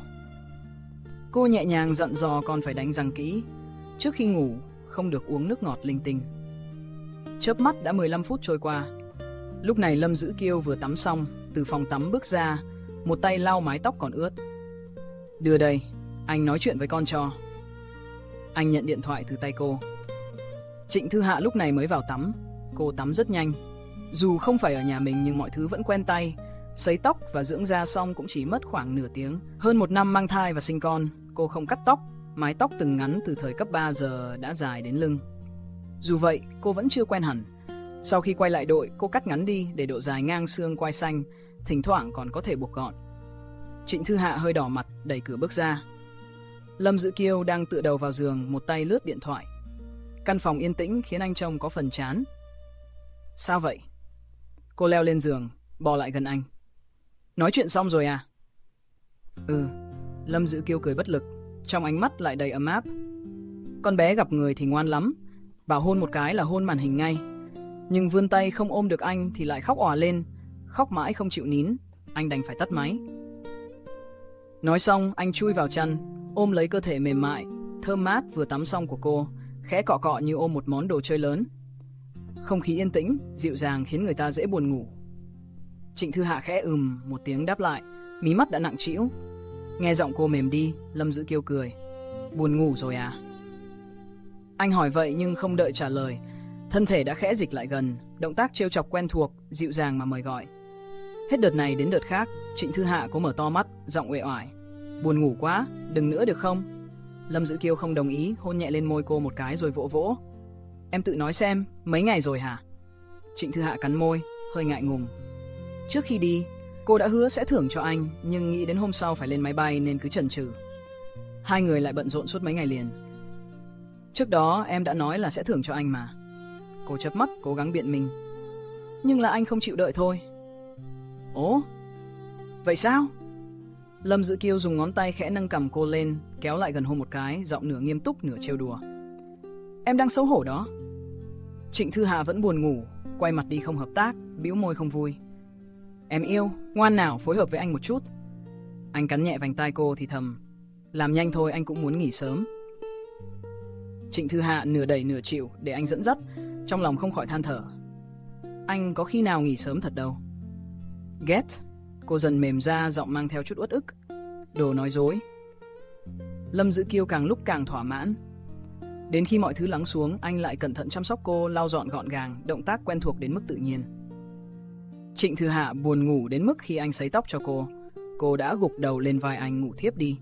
Cô nhẹ nhàng dặn dò con phải đánh răng kỹ, trước khi ngủ không được uống nước ngọt linh tinh. Chớp mắt đã mười lăm phút trôi qua. Lúc này Lâm Dữ Kiêu vừa tắm xong, từ phòng tắm bước ra, một tay lau mái tóc còn ướt. Đưa đây, anh nói chuyện với con cho. Anh nhận điện thoại từ tay cô. Trịnh Thư Hạ lúc này mới vào tắm. Cô tắm rất nhanh. Dù không phải ở nhà mình nhưng mọi thứ vẫn quen tay, Sấy tóc và dưỡng da xong cũng chỉ mất khoảng nửa tiếng. Hơn một năm mang thai và sinh con, cô không cắt tóc. Mái tóc từng ngắn từ thời cấp ba giờ đã dài đến lưng. Dù vậy, cô vẫn chưa quen hẳn. Sau khi quay lại đội, cô cắt ngắn đi để độ dài ngang xương quai xanh, thỉnh thoảng còn có thể buộc gọn. Trịnh Thư Hạ hơi đỏ mặt, đẩy cửa bước ra. Lâm Dữ Kiêu đang tựa đầu vào giường, một tay lướt điện thoại. Căn phòng yên tĩnh khiến anh trông có phần chán. Sao vậy? Cô leo lên giường, bò lại gần anh. Nói chuyện xong rồi à? Ừ. Lâm Dữ Kiêu cười bất lực, trong ánh mắt lại đầy ấm áp. Con bé gặp người thì ngoan lắm, bảo hôn một cái là hôn màn hình ngay. Nhưng vươn tay không ôm được anh thì lại khóc òa lên, khóc mãi không chịu nín. Anh đành phải tắt máy. Nói xong, anh chui vào chăn, ôm lấy cơ thể mềm mại, thơm mát vừa tắm xong của cô, khẽ cọ cọ như ôm một món đồ chơi lớn. Không khí yên tĩnh, dịu dàng khiến người ta dễ buồn ngủ. Trịnh Thư Hạ khẽ ừm một tiếng đáp lại, mí mắt đã nặng trĩu. Nghe giọng cô mềm đi, Lâm Dữ Kiêu cười. Buồn ngủ rồi à? Anh hỏi vậy nhưng không đợi trả lời, thân thể đã khẽ dịch lại gần, động tác trêu chọc quen thuộc, dịu dàng mà mời gọi. Hết đợt này đến đợt khác, Trịnh Thư Hạ có mở to mắt, giọng uể oải. Buồn ngủ quá, đừng nữa được không? Lâm Dữ Kiêu không đồng ý, hôn nhẹ lên môi cô một cái rồi vỗ vỗ. Em tự nói xem, mấy ngày rồi hả? Trịnh Thư Hạ cắn môi, hơi ngại ngùng. Trước khi đi, cô đã hứa sẽ thưởng cho anh, nhưng nghĩ đến hôm sau phải lên máy bay nên cứ chần chừ. Hai người lại bận rộn suốt mấy ngày liền. Trước đó em đã nói là sẽ thưởng cho anh mà. Cô chớp mắt cố gắng biện minh. Nhưng là anh không chịu đợi thôi. Ồ, vậy sao? Lâm Dữ Kiêu dùng ngón tay khẽ nâng cằm cô lên, kéo lại gần hôn một cái, giọng nửa nghiêm túc nửa trêu đùa. Em đang xấu hổ đó. Trịnh Thư Hạ vẫn buồn ngủ, quay mặt đi không hợp tác, bĩu môi không vui. Em yêu, ngoan nào phối hợp với anh một chút. Anh cắn nhẹ vành tai cô thì thầm. Làm nhanh thôi, anh cũng muốn nghỉ sớm. Trịnh Thư Hạ nửa đẩy nửa chịu để anh dẫn dắt, trong lòng không khỏi than thở. Anh có khi nào nghỉ sớm thật đâu. Ghét. Cô dần mềm ra, giọng mang theo chút uất ức. Đồ nói dối. Lâm Dữ Kiêu càng lúc càng thỏa mãn. Đến khi mọi thứ lắng xuống, anh lại cẩn thận chăm sóc cô, lau dọn gọn gàng, động tác quen thuộc đến mức tự nhiên. Trịnh Thư Hạ buồn ngủ đến mức khi anh sấy tóc cho cô, cô đã gục đầu lên vai anh ngủ thiếp đi.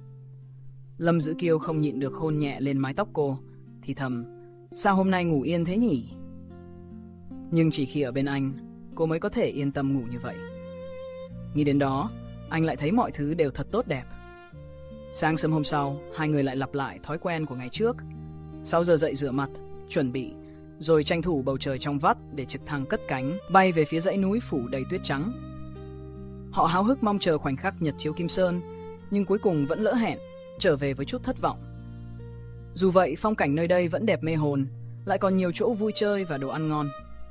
Lâm Dữ Kiêu không nhịn được hôn nhẹ lên mái tóc cô, thì thầm, sao hôm nay ngủ yên thế nhỉ? Nhưng chỉ khi ở bên anh, cô mới có thể yên tâm ngủ như vậy. Nghĩ đến đó, anh lại thấy mọi thứ đều thật tốt đẹp. Sáng sớm hôm sau, hai người lại lặp lại thói quen của ngày trước. Sáu giờ dậy rửa mặt, chuẩn bị, rồi tranh thủ bầu trời trong vắt để trực thăng cất cánh, bay về phía dãy núi phủ đầy tuyết trắng. Họ háo hức mong chờ khoảnh khắc nhật chiếu Kim Sơn, nhưng cuối cùng vẫn lỡ hẹn, trở về với chút thất vọng. Dù vậy, phong cảnh nơi đây vẫn đẹp mê hồn, lại còn nhiều chỗ vui chơi và đồ ăn ngon.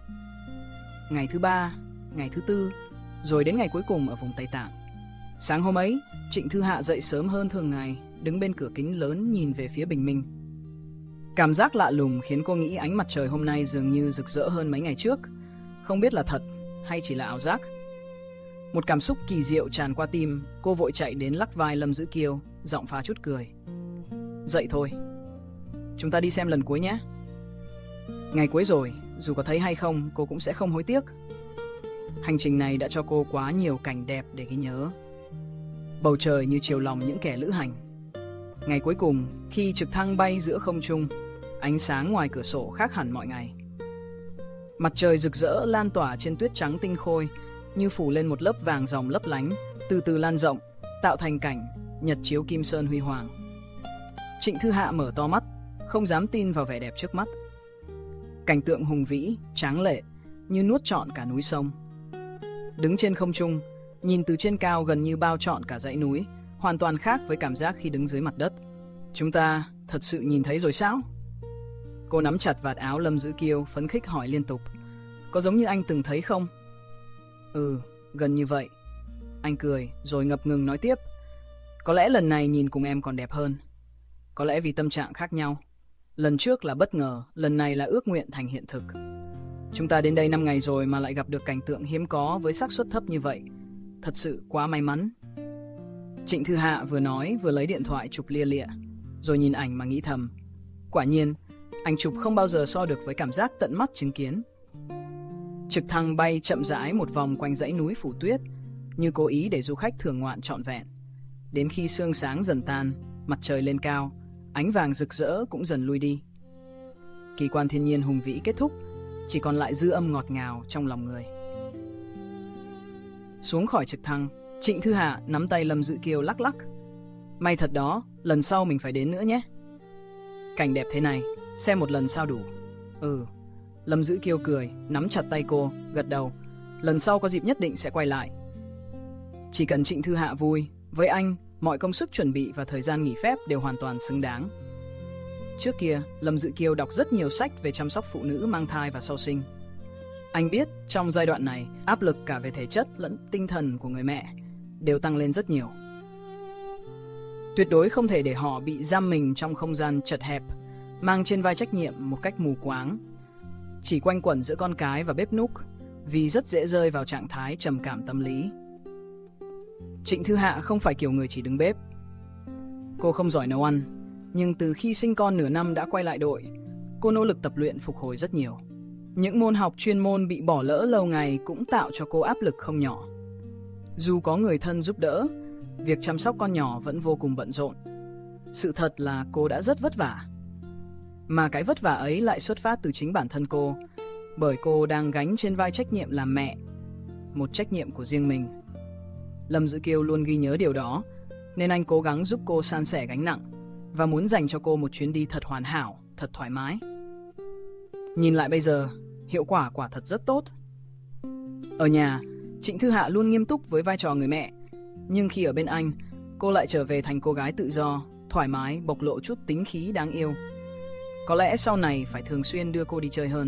Ngày thứ ba, ngày thứ tư, rồi đến ngày cuối cùng ở vùng Tây Tạng. Sáng hôm ấy, Trịnh Thư Hạ dậy sớm hơn thường ngày, đứng bên cửa kính lớn nhìn về phía bình minh. Cảm giác lạ lùng khiến cô nghĩ ánh mặt trời hôm nay dường như rực rỡ hơn mấy ngày trước, không biết là thật hay chỉ là ảo giác. Một cảm xúc kỳ diệu tràn qua tim, cô vội chạy đến lắc vai Lâm Dữ Kiêu, giọng pha chút cười. Dậy thôi, chúng ta đi xem lần cuối nhé. Ngày cuối rồi, dù có thấy hay không, cô cũng sẽ không hối tiếc. Hành trình này đã cho cô quá nhiều cảnh đẹp để ghi nhớ. Bầu trời như chiều lòng những kẻ lữ hành. Ngày cuối cùng, khi trực thăng bay giữa không trung, ánh sáng ngoài cửa sổ khác hẳn mọi ngày. Mặt trời rực rỡ lan tỏa trên tuyết trắng tinh khôi, như phủ lên một lớp vàng ròng lấp lánh, từ từ lan rộng, tạo thành cảnh nhật chiếu Kim Sơn huy hoàng. Trịnh Thư Hạ mở to mắt, không dám tin vào vẻ đẹp trước mắt. Cảnh tượng hùng vĩ, tráng lệ, như nuốt trọn cả núi sông. Đứng trên không trung, nhìn từ trên cao gần như bao trọn cả dãy núi, hoàn toàn khác với cảm giác khi đứng dưới mặt đất. Chúng ta thật sự nhìn thấy rồi sao? Cô nắm chặt vạt áo Lâm Dữ Kiêu, phấn khích hỏi liên tục. Có giống như anh từng thấy không? Ừ, gần như vậy. Anh cười, rồi ngập ngừng nói tiếp. Có lẽ lần này nhìn cùng em còn đẹp hơn. Có lẽ vì tâm trạng khác nhau. Lần trước là bất ngờ, lần này là ước nguyện thành hiện thực. Chúng ta đến đây năm ngày rồi mà lại gặp được cảnh tượng hiếm có với xác suất thấp như vậy. Thật sự quá may mắn. Trịnh Thư Hạ vừa nói vừa lấy điện thoại chụp lia lịa, rồi nhìn ảnh mà nghĩ thầm. Quả nhiên, ảnh chụp không bao giờ so được với cảm giác tận mắt chứng kiến. Trực thăng bay chậm rãi một vòng quanh dãy núi phủ tuyết, như cố ý để du khách thưởng ngoạn trọn vẹn. Đến khi sương sáng dần tan, mặt trời lên cao, ánh vàng rực rỡ cũng dần lui đi. Kỳ quan thiên nhiên hùng vĩ kết thúc, chỉ còn lại dư âm ngọt ngào trong lòng người. Xuống khỏi trực thăng, Trịnh Thư Hạ nắm tay Lâm Dữ Kiêu lắc lắc. May thật đó, lần sau mình phải đến nữa nhé. Cảnh đẹp thế này, xem một lần sao đủ. Ừ, Lâm Dữ Kiêu cười, nắm chặt tay cô, gật đầu. Lần sau có dịp nhất định sẽ quay lại. Chỉ cần Trịnh Thư Hạ vui, với anh, mọi công sức chuẩn bị và thời gian nghỉ phép đều hoàn toàn xứng đáng. Trước kia, Lâm Dữ Kiêu đọc rất nhiều sách về chăm sóc phụ nữ mang thai và sau sinh. Anh biết trong giai đoạn này, áp lực cả về thể chất lẫn tinh thần của người mẹ đều tăng lên rất nhiều. Tuyệt đối không thể để họ bị giam mình trong không gian chật hẹp, mang trên vai trách nhiệm một cách mù quáng, chỉ quanh quẩn giữa con cái và bếp núc, vì rất dễ rơi vào trạng thái trầm cảm tâm lý. Trịnh Thư Hạ không phải kiểu người chỉ đứng bếp. Cô không giỏi nấu ăn, nhưng từ khi sinh con nửa năm đã quay lại đội, cô nỗ lực tập luyện phục hồi rất nhiều. Những môn học chuyên môn bị bỏ lỡ lâu ngày cũng tạo cho cô áp lực không nhỏ. Dù có người thân giúp đỡ, việc chăm sóc con nhỏ vẫn vô cùng bận rộn. Sự thật là cô đã rất vất vả. Mà cái vất vả ấy lại xuất phát từ chính bản thân cô, bởi cô đang gánh trên vai trách nhiệm làm mẹ, một trách nhiệm của riêng mình. Lâm Dữ Kiêu luôn ghi nhớ điều đó, nên anh cố gắng giúp cô san sẻ gánh nặng và muốn dành cho cô một chuyến đi thật hoàn hảo, thật thoải mái. Nhìn lại bây giờ, hiệu quả quả thật rất tốt. Ở nhà, Trịnh Thư Hạ luôn nghiêm túc với vai trò người mẹ, nhưng khi ở bên anh, cô lại trở về thành cô gái tự do, thoải mái, bộc lộ chút tính khí đáng yêu. Có lẽ sau này phải thường xuyên đưa cô đi chơi hơn.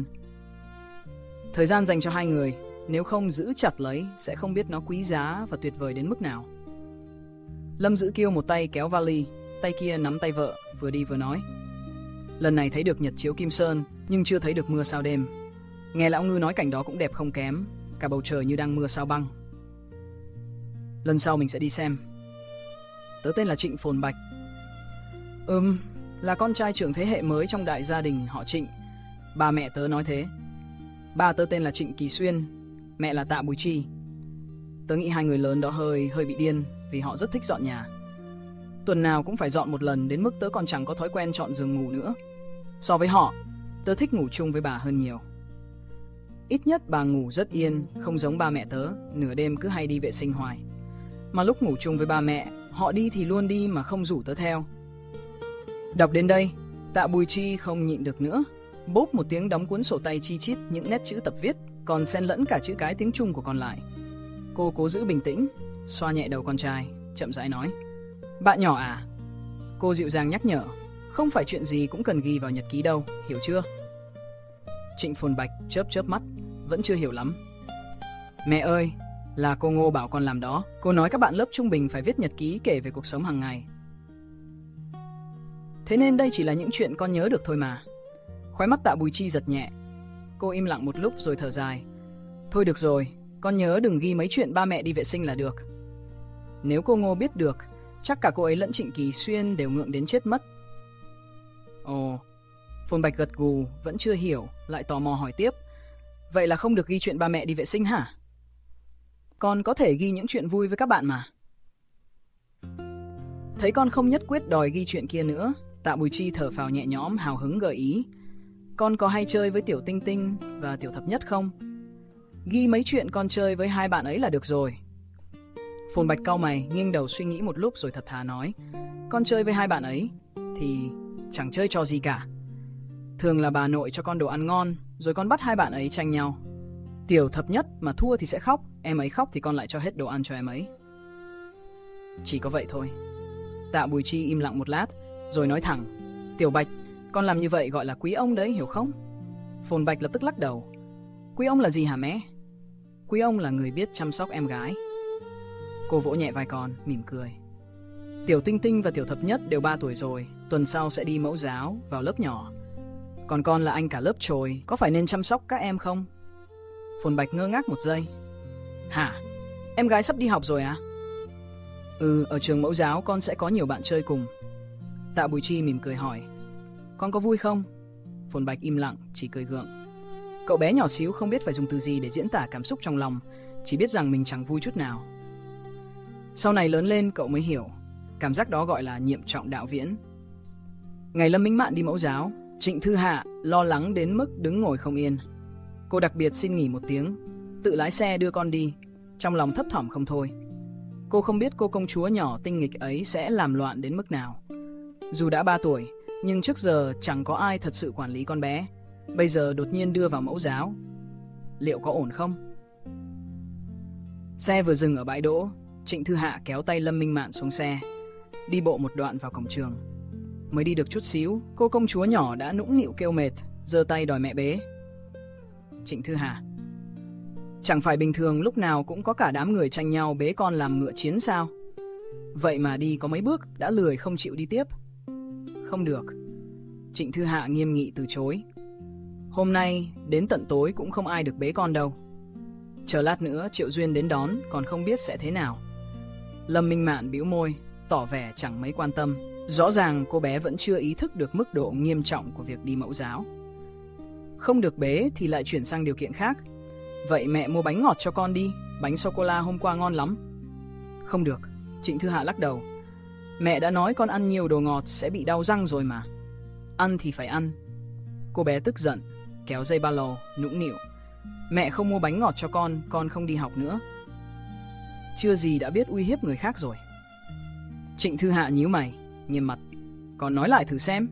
Thời gian dành cho hai người, nếu không giữ chặt lấy, sẽ không biết nó quý giá và tuyệt vời đến mức nào. Lâm Dữ Kiêu một tay kéo vali, tay kia nắm tay vợ, vừa đi vừa nói. Lần này thấy được nhật chiếu Kim Sơn, nhưng chưa thấy được mưa sao đêm. Nghe lão Ngư nói cảnh đó cũng đẹp không kém, cả bầu trời như đang mưa sao băng. Lần sau mình sẽ đi xem. Tớ tên là Trịnh Phồn Bạch. Ừm, là con trai trưởng thế hệ mới trong đại gia đình họ Trịnh. Ba mẹ tớ nói thế. Ba tớ tên là Trịnh Kỳ Xuyên, mẹ là Tạ Bùi Chi. Tớ nghĩ hai người lớn đó hơi hơi bị điên, vì họ rất thích dọn nhà. Tuần nào cũng phải dọn một lần, đến mức tớ còn chẳng có thói quen chọn giường ngủ nữa. So với họ, tớ thích ngủ chung với bà hơn nhiều. Ít nhất bà ngủ rất yên, không giống ba mẹ tớ, nửa đêm cứ hay đi vệ sinh hoài. Mà lúc ngủ chung với ba mẹ, họ đi thì luôn đi mà không rủ tớ theo. Đọc đến đây, Tạ Bùi Chi không nhịn được nữa, bốp một tiếng đóng cuốn sổ tay chi chít những nét chữ tập viết, còn xen lẫn cả chữ cái tiếng Trung của con lại. Cô cố giữ bình tĩnh, xoa nhẹ đầu con trai, chậm rãi nói. Bạn nhỏ à? Cô dịu dàng nhắc nhở, không phải chuyện gì cũng cần ghi vào nhật ký đâu, hiểu chưa? Trịnh Phồn Bạch chớp chớp mắt, vẫn chưa hiểu lắm. Mẹ ơi, là cô Ngô bảo con làm đó. Cô nói các bạn lớp trung bình phải viết nhật ký kể về cuộc sống hàng ngày. Thế nên đây chỉ là những chuyện con nhớ được thôi mà. Khóe mắt Tạ Bùi Chi giật nhẹ. Cô im lặng một lúc rồi thở dài. Thôi được rồi, con nhớ đừng ghi mấy chuyện ba mẹ đi vệ sinh là được. Nếu cô Ngô biết được, chắc cả cô ấy lẫn Trịnh Kỳ Xuyên đều ngượng đến chết mất. Ồ, Phồn Bạch gật gù, vẫn chưa hiểu, lại tò mò hỏi tiếp. Vậy là không được ghi chuyện ba mẹ đi vệ sinh hả? Con có thể ghi những chuyện vui với các bạn mà. Thấy con không nhất quyết đòi ghi chuyện kia nữa, Tạ Bùi Chi thở phào nhẹ nhõm, hào hứng gợi ý. Con có hay chơi với Tiểu Tinh Tinh và Tiểu Thập Nhất không? Ghi mấy chuyện con chơi với hai bạn ấy là được rồi. Phồn Bạch cau mày, nghiêng đầu suy nghĩ một lúc rồi thật thà nói. Con chơi với hai bạn ấy thì chẳng chơi trò gì cả. Thường là bà nội cho con đồ ăn ngon, rồi con bắt hai bạn ấy tranh nhau. Tiểu Thập Nhất mà thua thì sẽ khóc, em ấy khóc thì con lại cho hết đồ ăn cho em ấy. Chỉ có vậy thôi. Tạ Bùi Chi im lặng một lát, rồi nói thẳng. Tiểu Bạch, con làm như vậy gọi là quý ông đấy, hiểu không? Phồn Bạch lập tức lắc đầu. Quý ông là gì hả mẹ? Quý ông là người biết chăm sóc em gái. Cô vỗ nhẹ vai con, mỉm cười. Tiểu Tinh Tinh và Tiểu Thập Nhất đều ba tuổi rồi, tuần sau sẽ đi mẫu giáo, vào lớp nhỏ. Còn con là anh cả lớp chồi, có phải nên chăm sóc các em không? Phồn Bạch ngơ ngác một giây. Hả? Em gái sắp đi học rồi à? Ừ, ở trường mẫu giáo con sẽ có nhiều bạn chơi cùng. Tạ Bùi Chi mỉm cười hỏi. Con có vui không? Phồn Bạch im lặng, chỉ cười gượng. Cậu bé nhỏ xíu không biết phải dùng từ gì để diễn tả cảm xúc trong lòng, chỉ biết rằng mình chẳng vui chút nào. Sau này lớn lên cậu mới hiểu, cảm giác đó gọi là nhiệm trọng đạo viễn. Ngày Lâm Minh Mạn đi mẫu giáo, Trịnh Thư Hạ lo lắng đến mức đứng ngồi không yên. Cô đặc biệt xin nghỉ một tiếng, tự lái xe đưa con đi, trong lòng thấp thỏm không thôi. Cô không biết cô công chúa nhỏ tinh nghịch ấy sẽ làm loạn đến mức nào. Dù đã ba tuổi, nhưng trước giờ chẳng có ai thật sự quản lý con bé. Bây giờ đột nhiên đưa vào mẫu giáo, liệu có ổn không? Xe vừa dừng ở bãi đỗ, Trịnh Thư Hạ kéo tay Lâm Minh Mạn xuống xe, đi bộ một đoạn vào cổng trường. Mới đi được chút xíu, cô công chúa nhỏ đã nũng nịu kêu mệt, giơ tay đòi mẹ bế. Trịnh Thư Hạ, chẳng phải bình thường lúc nào cũng có cả đám người tranh nhau bế con làm ngựa chiến sao? Vậy mà đi có mấy bước đã lười không chịu đi tiếp. Không được. Trịnh Thư Hạ nghiêm nghị từ chối. Hôm nay đến tận tối cũng không ai được bế con đâu. Chờ lát nữa Triệu Duyên đến đón còn không biết sẽ thế nào. Lâm Minh Mạn bĩu môi, tỏ vẻ chẳng mấy quan tâm. Rõ ràng cô bé vẫn chưa ý thức được mức độ nghiêm trọng của việc đi mẫu giáo. Không được bế thì lại chuyển sang điều kiện khác. Vậy mẹ mua bánh ngọt cho con đi, bánh sô-cô-la hôm qua ngon lắm. Không được, Trịnh Thư Hạ lắc đầu. Mẹ đã nói con ăn nhiều đồ ngọt sẽ bị đau răng rồi mà. Ăn thì phải ăn. Cô bé tức giận, kéo dây ba lô, nũng nịu. Mẹ không mua bánh ngọt cho con, con không đi học nữa. Chưa gì đã biết uy hiếp người khác rồi. Trịnh Thư Hạ nhíu mày, nghiêm mặt. Con nói lại thử xem.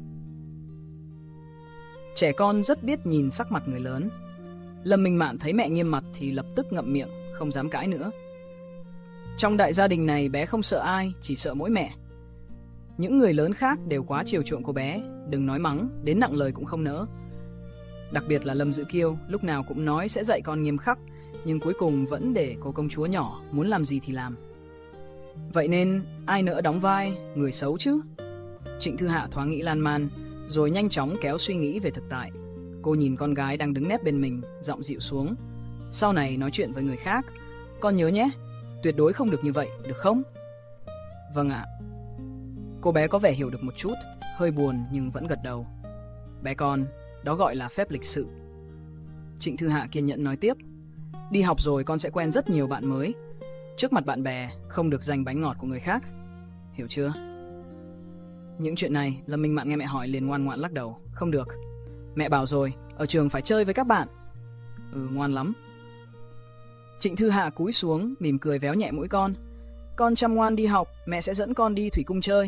Trẻ con rất biết nhìn sắc mặt người lớn. Lâm Minh Mạn thấy mẹ nghiêm mặt thì lập tức ngậm miệng, không dám cãi nữa. Trong đại gia đình này bé không sợ ai, chỉ sợ mỗi mẹ. Những người lớn khác đều quá chiều chuộng cô bé, đừng nói mắng, đến nặng lời cũng không nỡ. Đặc biệt là Lâm Dự Kiêu, lúc nào cũng nói sẽ dạy con nghiêm khắc, nhưng cuối cùng vẫn để cô công chúa nhỏ muốn làm gì thì làm. Vậy nên ai nỡ đóng vai người xấu chứ? Trịnh Thư Hạ thoáng nghĩ lan man, rồi nhanh chóng kéo suy nghĩ về thực tại. Cô nhìn con gái đang đứng nép bên mình, giọng dịu xuống. Sau này nói chuyện với người khác, con nhớ nhé, tuyệt đối không được như vậy, được không? Vâng ạ. Cô bé có vẻ hiểu được một chút, hơi buồn nhưng vẫn gật đầu. Bé con, đó gọi là phép lịch sự. Trịnh Thư Hạ kiên nhẫn nói tiếp. Đi học rồi con sẽ quen rất nhiều bạn mới. Trước mặt bạn bè, không được giành bánh ngọt của người khác. Hiểu chưa? Những chuyện này, Lâm Minh Mạn nghe mẹ hỏi liền ngoan ngoãn lắc đầu. Không được. Mẹ bảo rồi, ở trường phải chơi với các bạn. Ừ, ngoan lắm. Trịnh Thư Hạ cúi xuống, mỉm cười véo nhẹ mũi con. Con chăm ngoan đi học, mẹ sẽ dẫn con đi thủy cung chơi.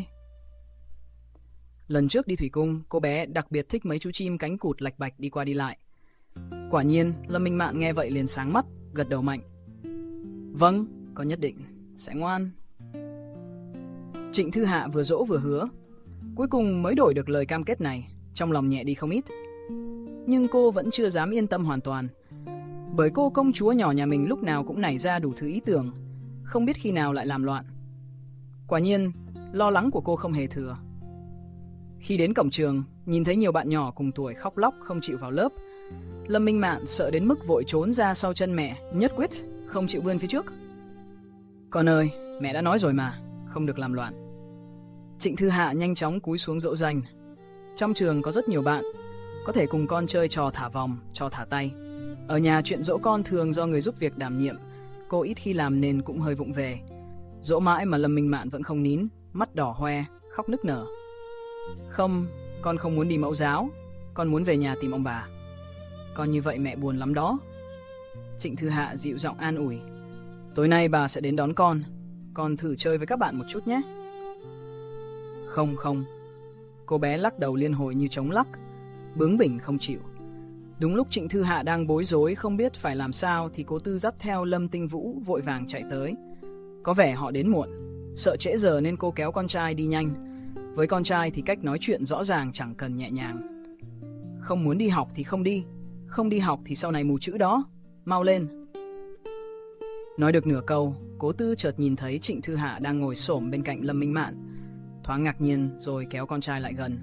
Lần trước đi thủy cung, cô bé đặc biệt thích mấy chú chim cánh cụt lạch bạch đi qua đi lại. Quả nhiên, Lâm Minh Mạn nghe vậy liền sáng mắt, gật đầu mạnh. Vâng, con nhất định sẽ ngoan. Trịnh Thư Hạ vừa dỗ vừa hứa. Cuối cùng mới đổi được lời cam kết này, trong lòng nhẹ đi không ít. Nhưng cô vẫn chưa dám yên tâm hoàn toàn, bởi cô công chúa nhỏ nhà mình lúc nào cũng nảy ra đủ thứ ý tưởng, không biết khi nào lại làm loạn. Quả nhiên, lo lắng của cô không hề thừa. Khi đến cổng trường, nhìn thấy nhiều bạn nhỏ cùng tuổi khóc lóc không chịu vào lớp, Lâm Minh Mạn sợ đến mức vội trốn ra sau chân mẹ, nhất quyết không chịu vươn phía trước. Con ơi, mẹ đã nói rồi mà, không được làm loạn. Trịnh Thư Hạ nhanh chóng cúi xuống dỗ dành. Trong trường có rất nhiều bạn, có thể cùng con chơi trò thả vòng, trò thả tay. Ở nhà chuyện dỗ con thường do người giúp việc đảm nhiệm, cô ít khi làm nên cũng hơi vụng về. Dỗ mãi mà Lâm Minh Mạn vẫn không nín, mắt đỏ hoe, khóc nức nở. Không, con không muốn đi mẫu giáo, con muốn về nhà tìm ông bà. Con như vậy mẹ buồn lắm đó. Trịnh Thư Hạ dịu giọng an ủi. Tối nay bà sẽ đến đón con, con thử chơi với các bạn một chút nhé. Không không. Cô bé lắc đầu liên hồi như trống lắc, bướng bỉnh không chịu. Đúng lúc Trịnh Thư Hạ đang bối rối không biết phải làm sao thì cô Tư dắt theo Lâm Tinh Vũ vội vàng chạy tới. Có vẻ họ đến muộn, sợ trễ giờ nên cô kéo con trai đi nhanh. Với con trai thì cách nói chuyện rõ ràng chẳng cần nhẹ nhàng. Không muốn đi học thì không đi, không đi học thì sau này mù chữ đó, mau lên. Nói được nửa câu, cố Tư chợt nhìn thấy Trịnh Thư Hạ đang ngồi xổm bên cạnh Lâm Minh Mạn, thoáng ngạc nhiên rồi kéo con trai lại gần.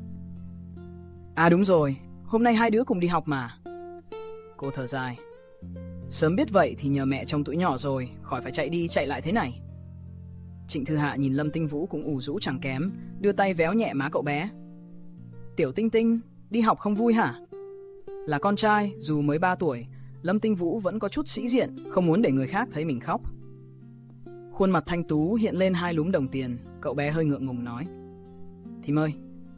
À đúng rồi, hôm nay hai đứa cùng đi học mà. Cô thở dài. Sớm biết vậy thì nhờ mẹ trông tụi nhỏ rồi, khỏi phải chạy đi chạy lại thế này. Trịnh Thư Hạ nhìn Lâm Tinh Vũ cũng ủ rũ chẳng kém, đưa tay véo nhẹ má cậu bé. Tiểu Tinh Tinh, đi học không vui hả? Là con trai, dù mới ba tuổi, Lâm Tinh Vũ vẫn có chút sĩ diện, không muốn để người khác thấy mình khóc. Khuôn mặt thanh tú hiện lên hai lúm đồng tiền. Cậu bé hơi ngượng ngùng nói: Thím ơi.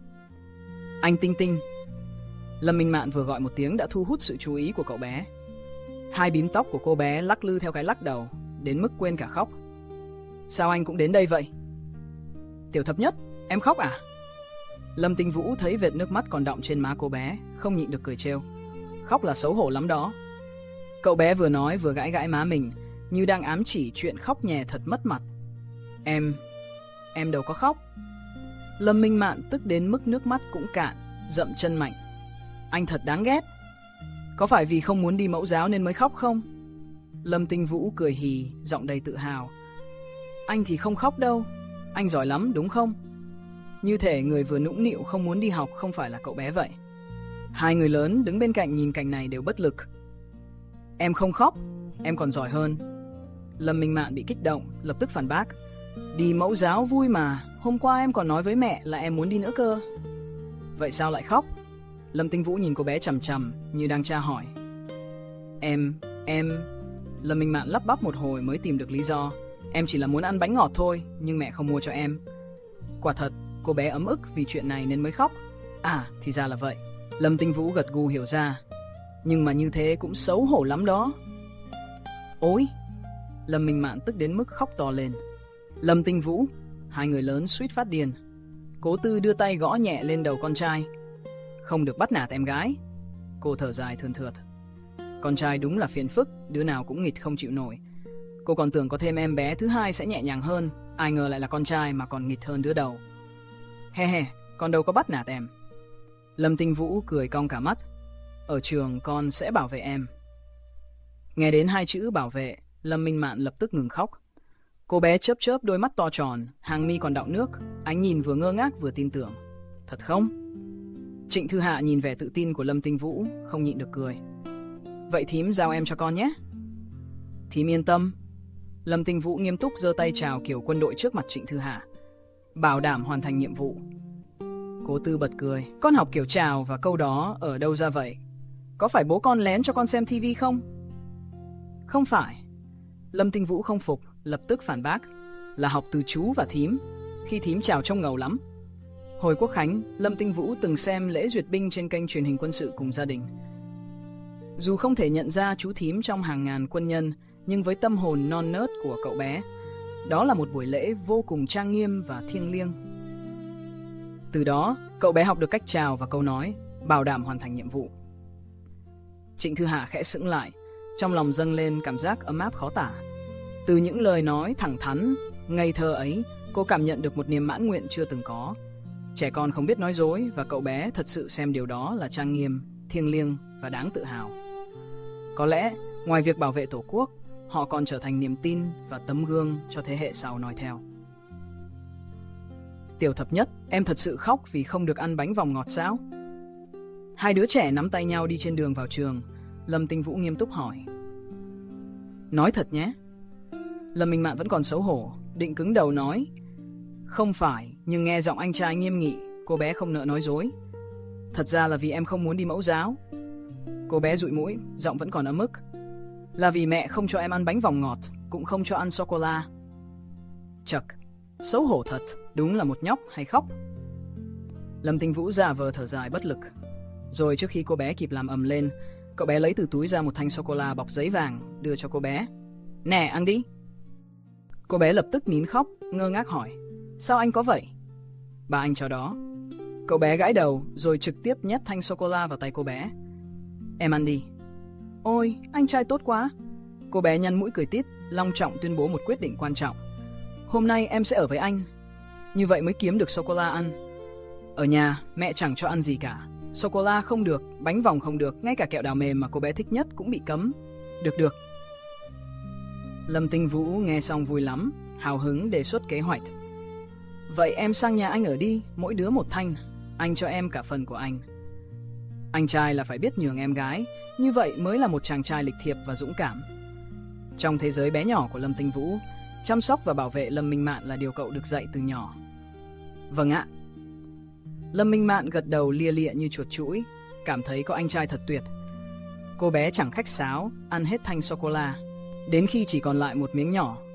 Anh Tinh Tinh. Lâm Minh Mạn vừa gọi một tiếng đã thu hút sự chú ý của cậu bé. Hai bím tóc của cô bé lắc lư theo cái lắc đầu, đến mức quên cả khóc. Sao anh cũng đến đây vậy? Tiểu Thập Nhất, em khóc à? Lâm Tinh Vũ thấy vệt nước mắt còn đọng trên má cô bé, không nhịn được cười trêu. Khóc là xấu hổ lắm đó. Cậu bé vừa nói vừa gãi gãi má mình, như đang ám chỉ chuyện khóc nhè thật mất mặt. Em, em đâu có khóc. Lâm Minh Mạn tức đến mức nước mắt cũng cạn, dậm chân mạnh. Anh thật đáng ghét. Có phải vì không muốn đi mẫu giáo nên mới khóc không? Lâm Tinh Vũ cười hì, giọng đầy tự hào. Anh thì không khóc đâu. Anh giỏi lắm đúng không? Như thể người vừa nũng nịu không muốn đi học không phải là cậu bé vậy. Hai người lớn đứng bên cạnh nhìn cảnh này đều bất lực. Em không khóc, em còn giỏi hơn. Lâm Minh Mạn bị kích động, lập tức phản bác. Đi mẫu giáo vui mà, hôm qua em còn nói với mẹ là em muốn đi nữa cơ. Vậy sao lại khóc? Lâm Tinh Vũ nhìn cô bé chằm chằm như đang tra hỏi. Em, em... Lâm Minh Mạn lắp bắp một hồi mới tìm được lý do. Em chỉ là muốn ăn bánh ngọt thôi, nhưng mẹ không mua cho em. Quả thật, cô bé ấm ức vì chuyện này nên mới khóc. À, thì ra là vậy. Lâm Tinh Vũ gật gù hiểu ra. Nhưng mà như thế cũng xấu hổ lắm đó. Ôi! Lâm Minh Mạn tức đến mức khóc to lên. Lâm Tinh Vũ, hai người lớn suýt phát điên. Cố Tư đưa tay gõ nhẹ lên đầu con trai. Không được bắt nạt em gái. Cô thở dài thườn thượt. Con trai đúng là phiền phức, đứa nào cũng nghịch không chịu nổi. Cô còn tưởng có thêm em bé thứ hai sẽ nhẹ nhàng hơn, ai ngờ lại là con trai mà còn nghịch hơn đứa đầu. He he, con đâu có bắt nạt em. Lâm Tinh Vũ cười cong cả mắt. Ở trường con sẽ bảo vệ em. Nghe đến hai chữ bảo vệ, Lâm Minh Mạn lập tức ngừng khóc. Cô bé chớp chớp đôi mắt to tròn, hàng mi còn đọng nước, ánh nhìn vừa ngơ ngác vừa tin tưởng. Thật không? Trịnh Thư Hạ nhìn vẻ tự tin của Lâm Tinh Vũ, không nhịn được cười. Vậy thím giao em cho con nhé. Thím yên tâm. Lâm Tinh Vũ nghiêm túc giơ tay chào kiểu quân đội trước mặt Trịnh Thư Hạ. Bảo đảm hoàn thành nhiệm vụ. Cố Tư bật cười. Con học kiểu chào và câu đó ở đâu ra vậy? Có phải bố con lén cho con xem tivi không? Không phải. Lâm Tinh Vũ không phục, lập tức phản bác. Là học từ chú và thím. Khi thím chào trông ngầu lắm. Hồi Quốc Khánh, Lâm Tinh Vũ từng xem lễ duyệt binh trên kênh truyền hình quân sự cùng gia đình. Dù không thể nhận ra chú thím trong hàng ngàn quân nhân, nhưng với tâm hồn non nớt của cậu bé, đó là một buổi lễ vô cùng trang nghiêm và thiêng liêng. Từ đó, cậu bé học được cách chào và câu nói, bảo đảm hoàn thành nhiệm vụ. Trịnh Thư Hạ khẽ sững lại, trong lòng dâng lên cảm giác ấm áp khó tả. Từ những lời nói thẳng thắn, ngây thơ ấy, cô cảm nhận được một niềm mãn nguyện chưa từng có. Trẻ con không biết nói dối và cậu bé thật sự xem điều đó là trang nghiêm, thiêng liêng và đáng tự hào. Có lẽ, ngoài việc bảo vệ Tổ quốc, họ còn trở thành niềm tin và tấm gương cho thế hệ sau noi theo. Tiểu Thập Nhất, em thật sự khóc vì không được ăn bánh vòng ngọt sao? Hai đứa trẻ nắm tay nhau đi trên đường vào trường. Lâm Tinh Vũ nghiêm túc hỏi. Nói thật nhé. Lâm Minh Mạn vẫn còn xấu hổ, định cứng đầu nói. Không phải, nhưng nghe giọng anh trai nghiêm nghị, cô bé không nỡ nói dối. Thật ra là vì em không muốn đi mẫu giáo. Cô bé dụi mũi, giọng vẫn còn ấm ức. Là vì mẹ không cho em ăn bánh vòng ngọt, cũng không cho ăn sô-cô-la. Chậc, xấu hổ thật, đúng là một nhóc hay khóc. Lâm Tinh Vũ giả vờ thở dài bất lực. Rồi trước khi cô bé kịp làm ầm lên, cậu bé lấy từ túi ra một thanh sô-cô-la bọc giấy vàng, đưa cho cô bé. Nè, ăn đi. Cô bé lập tức nín khóc, ngơ ngác hỏi. Sao anh có vậy? Bà anh cho đó. Cậu bé gãi đầu, rồi trực tiếp nhét thanh sô-cô-la vào tay cô bé. Em ăn đi. Ôi, anh trai tốt quá. Cô bé nhăn mũi cười tít, long trọng tuyên bố một quyết định quan trọng. Hôm nay em sẽ ở với anh. Như vậy mới kiếm được sô-cô-la ăn. Ở nhà, mẹ chẳng cho ăn gì cả. Sô-cô-la không được, bánh vòng không được, ngay cả kẹo đào mềm mà cô bé thích nhất cũng bị cấm. Được được. Lâm Tinh Vũ nghe xong vui lắm, hào hứng đề xuất kế hoạch. Vậy em sang nhà anh ở đi, mỗi đứa một thanh. Anh cho em cả phần của anh. Anh trai là phải biết nhường em gái, như vậy mới là một chàng trai lịch thiệp và dũng cảm. Trong thế giới bé nhỏ của Lâm Tinh Vũ, chăm sóc và bảo vệ Lâm Minh Mạn là điều cậu được dạy từ nhỏ. Vâng ạ. Lâm Minh Mạn gật đầu lia lịa như chuột chũi, cảm thấy có anh trai thật tuyệt. Cô bé chẳng khách sáo, ăn hết thanh sô-cô-la. Đến khi chỉ còn lại một miếng nhỏ,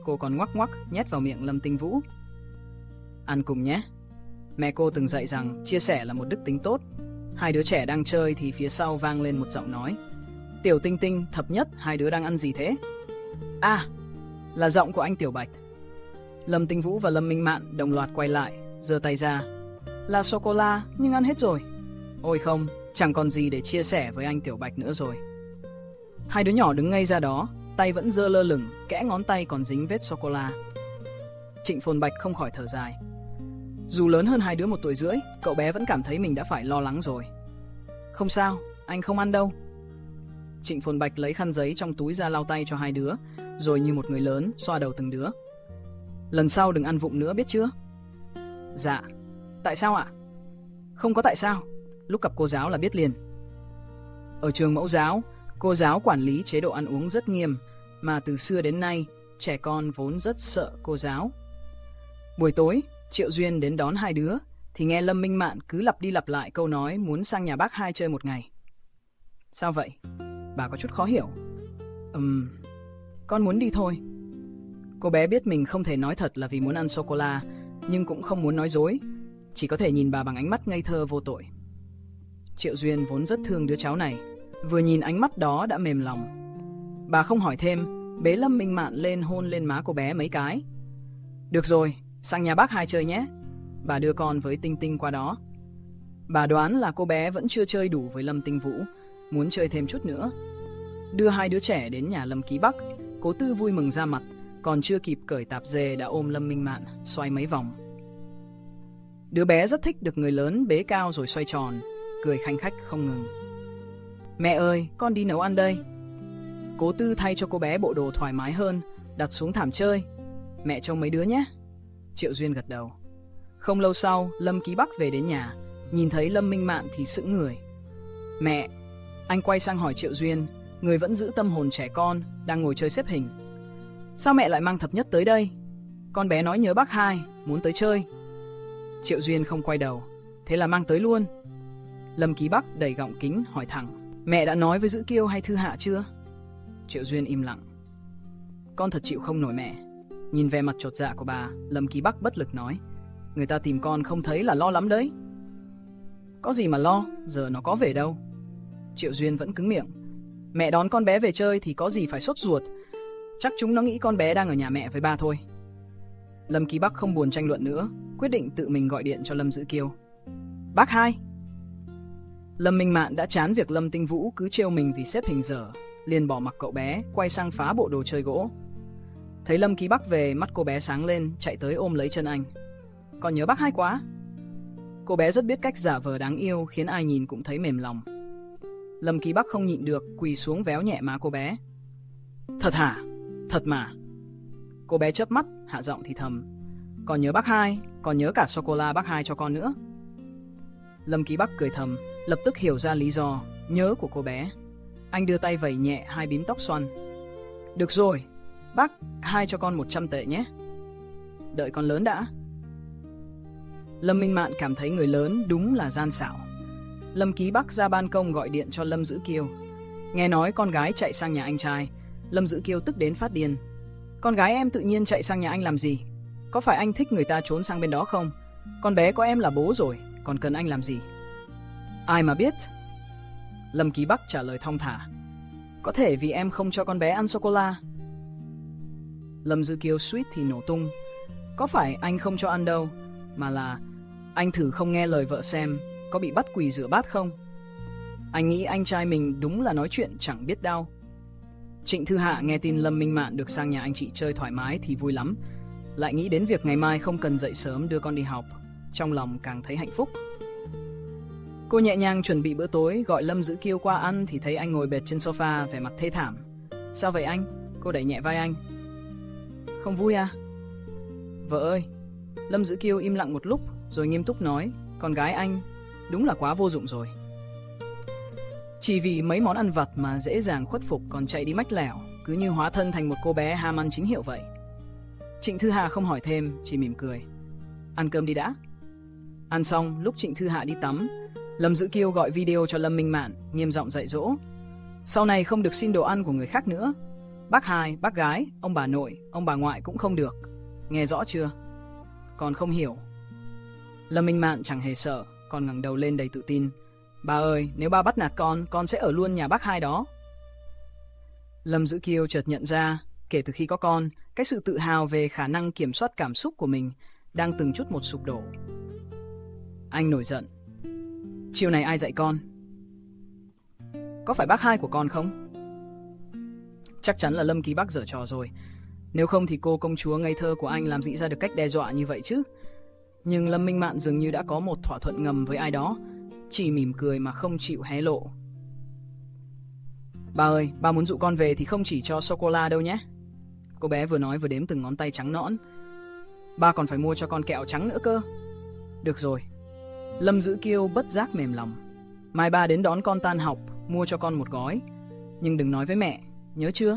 cô còn ngoắc ngoắc nhét vào miệng Lâm Tinh Vũ. Ăn cùng nhé. Mẹ cô từng dạy rằng chia sẻ là một đức tính tốt. Hai đứa trẻ đang chơi thì phía sau vang lên một giọng nói. Tiểu Tinh Tinh, thập nhất, hai đứa đang ăn gì thế? À, là giọng của anh Tiểu Bạch. Lâm Tinh Vũ và Lâm Minh Mạn đồng loạt quay lại, giơ tay ra. Là sô-cô-la, nhưng ăn hết rồi. Ôi không, chẳng còn gì để chia sẻ với anh Tiểu Bạch nữa rồi. Hai đứa nhỏ đứng ngây ra đó, tay vẫn giơ lơ lửng, kẽ ngón tay còn dính vết sô-cô-la. Trịnh Phồn Bạch không khỏi thở dài. Dù lớn hơn hai đứa một tuổi rưỡi, cậu bé vẫn cảm thấy mình đã phải lo lắng rồi. Không sao, anh không ăn đâu. Trịnh Phồn Bạch lấy khăn giấy trong túi ra lau tay cho hai đứa, rồi như một người lớn xoa đầu từng đứa. Lần sau đừng ăn vụng nữa biết chưa? Dạ. Tại sao ạ? Không có tại sao, lúc gặp cô giáo là biết liền. Ở trường mẫu giáo, cô giáo quản lý chế độ ăn uống rất nghiêm, mà từ xưa đến nay, trẻ con vốn rất sợ cô giáo. Buổi tối, Triệu Duyên đến đón hai đứa, thì nghe Lâm Minh Mạn cứ lặp đi lặp lại câu nói muốn sang nhà bác hai chơi một ngày. Sao vậy? Bà có chút khó hiểu. Ừm, con muốn đi thôi. Cô bé biết mình không thể nói thật là vì muốn ăn sô-cô-la, nhưng cũng không muốn nói dối, chỉ có thể nhìn bà bằng ánh mắt ngây thơ vô tội. Triệu Duyên vốn rất thương đứa cháu này, vừa nhìn ánh mắt đó đã mềm lòng. Bà không hỏi thêm, bế Lâm Minh Mạn lên hôn lên má cô bé mấy cái. Được rồi, sang nhà bác hai chơi nhé. Bà đưa con với Tinh Tinh qua đó. Bà đoán là cô bé vẫn chưa chơi đủ với Lâm Tinh Vũ, muốn chơi thêm chút nữa. Đưa hai đứa trẻ đến nhà Lâm Ký Bắc, Cố Tư vui mừng ra mặt, còn chưa kịp cởi tạp dề đã ôm Lâm Minh Mạn xoay mấy vòng. Đứa bé rất thích được người lớn bế cao rồi xoay tròn, cười khanh khách không ngừng. Mẹ ơi, con đi nấu ăn đây. Cố Tư thay cho cô bé bộ đồ thoải mái hơn, đặt xuống thảm chơi. Mẹ trông mấy đứa nhé. Triệu Duyên gật đầu. Không lâu sau, Lâm Ký Bắc về đến nhà, nhìn thấy Lâm Minh Mạn thì sững người. Mẹ, anh quay sang hỏi Triệu Duyên, người vẫn giữ tâm hồn trẻ con, đang ngồi chơi xếp hình. Sao mẹ lại mang thập nhất tới đây? Con bé nói nhớ bác hai, muốn tới chơi. Triệu Duyên không quay đầu, thế là mang tới luôn. Lâm Ký Bắc đẩy gọng kính hỏi thẳng, mẹ đã nói với Dữ Kiêu hay Thư Hạ chưa? Triệu Duyên im lặng. Con thật chịu không nổi mẹ. Nhìn về mặt chột dạ của bà, Lâm Ký Bắc bất lực nói, người ta tìm con không thấy là lo lắm đấy. Có gì mà lo, giờ nó có về đâu. Triệu Duyên vẫn cứng miệng. Mẹ đón con bé về chơi thì có gì phải sốt ruột. Chắc chúng nó nghĩ con bé đang ở nhà mẹ với ba thôi. Lâm Ký Bắc không buồn tranh luận nữa, quyết định tự mình gọi điện cho Lâm Dữ Kiêu. Bác hai. Lâm Minh Mạn đã chán việc Lâm Tinh Vũ cứ trêu mình vì xếp hình dở, liền bỏ mặc cậu bé, quay sang phá bộ đồ chơi gỗ. Thấy Lâm Ký Bắc về, mắt cô bé sáng lên, chạy tới ôm lấy chân anh. Con nhớ bác hai quá. Cô bé rất biết cách giả vờ đáng yêu, khiến ai nhìn cũng thấy mềm lòng. Lâm Ký Bắc không nhịn được, quỳ xuống véo nhẹ má cô bé. Thật hả? Thật mà. Cô bé chớp mắt, hạ giọng thì thầm. Còn nhớ bác hai, còn nhớ cả sô-cô-la bác hai cho con nữa. Lâm Ký Bắc cười thầm, lập tức hiểu ra lý do nhớ của cô bé. Anh đưa tay vẩy nhẹ hai bím tóc xoăn. Được rồi, bác hai cho con một trăm tệ nhé. Đợi con lớn đã. Lâm Minh Mạn cảm thấy người lớn đúng là gian xảo. Lâm Ký Bắc ra ban công gọi điện cho Lâm Dữ Kiêu. Nghe nói con gái chạy sang nhà anh trai, Lâm Dữ Kiêu tức đến phát điên. Con gái em tự nhiên chạy sang nhà anh làm gì? Có phải anh thích người ta trốn sang bên đó không? Con bé có em là bố rồi, còn cần anh làm gì? Ai mà biết. Lâm Ký Bắc trả lời thong thả. Có thể vì em không cho con bé ăn sô-cô-la. Lâm Dữ Kiêu suýt thì nổ tung. Có phải anh không cho ăn đâu, mà là anh thử không nghe lời vợ xem có bị bắt quỳ rửa bát không. Anh nghĩ anh trai mình đúng là nói chuyện chẳng biết đau. Trịnh Thư Hạ nghe tin Lâm Minh Mạn được sang nhà anh chị chơi thoải mái thì vui lắm, lại nghĩ đến việc ngày mai không cần dậy sớm đưa con đi học, trong lòng càng thấy hạnh phúc. Cô nhẹ nhàng chuẩn bị bữa tối, gọi Lâm Dữ Kiêu qua ăn thì thấy anh ngồi bệt trên sofa vẻ mặt thê thảm. Sao vậy anh? Cô đẩy nhẹ vai anh. Không vui à? Vợ ơi. Lâm Dữ Kiêu im lặng một lúc rồi nghiêm túc nói, con gái anh đúng là quá vô dụng rồi. Chỉ vì mấy món ăn vặt mà dễ dàng khuất phục còn chạy đi mách lẻo, cứ như hóa thân thành một cô bé ham ăn chính hiệu vậy. Trịnh Thư Hạ không hỏi thêm, chỉ mỉm cười. Ăn cơm đi đã. Ăn xong, lúc Trịnh Thư Hạ đi tắm, Lâm Dữ Kiêu gọi video cho Lâm Minh Mạn, nghiêm giọng dạy dỗ. Sau này không được xin đồ ăn của người khác nữa. Bác hai, bác gái, ông bà nội, ông bà ngoại cũng không được. Nghe rõ chưa? Con không hiểu. Lâm Minh Mạn chẳng hề sợ, con ngẩng đầu lên đầy tự tin. Ba ơi, nếu ba bắt nạt con, con sẽ ở luôn nhà bác hai đó. Lâm Dữ Kiêu chợt nhận ra, kể từ khi có con, cái sự tự hào về khả năng kiểm soát cảm xúc của mình đang từng chút một sụp đổ. Anh nổi giận. Chiều này ai dạy con? Có phải bác hai của con không? Chắc chắn là Lâm Ký Bắc giở trò rồi. Nếu không thì cô công chúa ngây thơ của anh làm gì ra được cách đe dọa như vậy chứ? Nhưng Lâm Minh Mạn dường như đã có một thỏa thuận ngầm với ai đó, chỉ mỉm cười mà không chịu hé lộ. Ba ơi, ba muốn dụ con về thì không chỉ cho sô-cô-la đâu nhé. Cô bé vừa nói vừa đếm từng ngón tay trắng nõn. Ba còn phải mua cho con kẹo trắng nữa cơ. Được rồi. Lâm Dữ Kiêu bất giác mềm lòng. Mai ba đến đón con tan học, mua cho con một gói. Nhưng đừng nói với mẹ, nhớ chưa?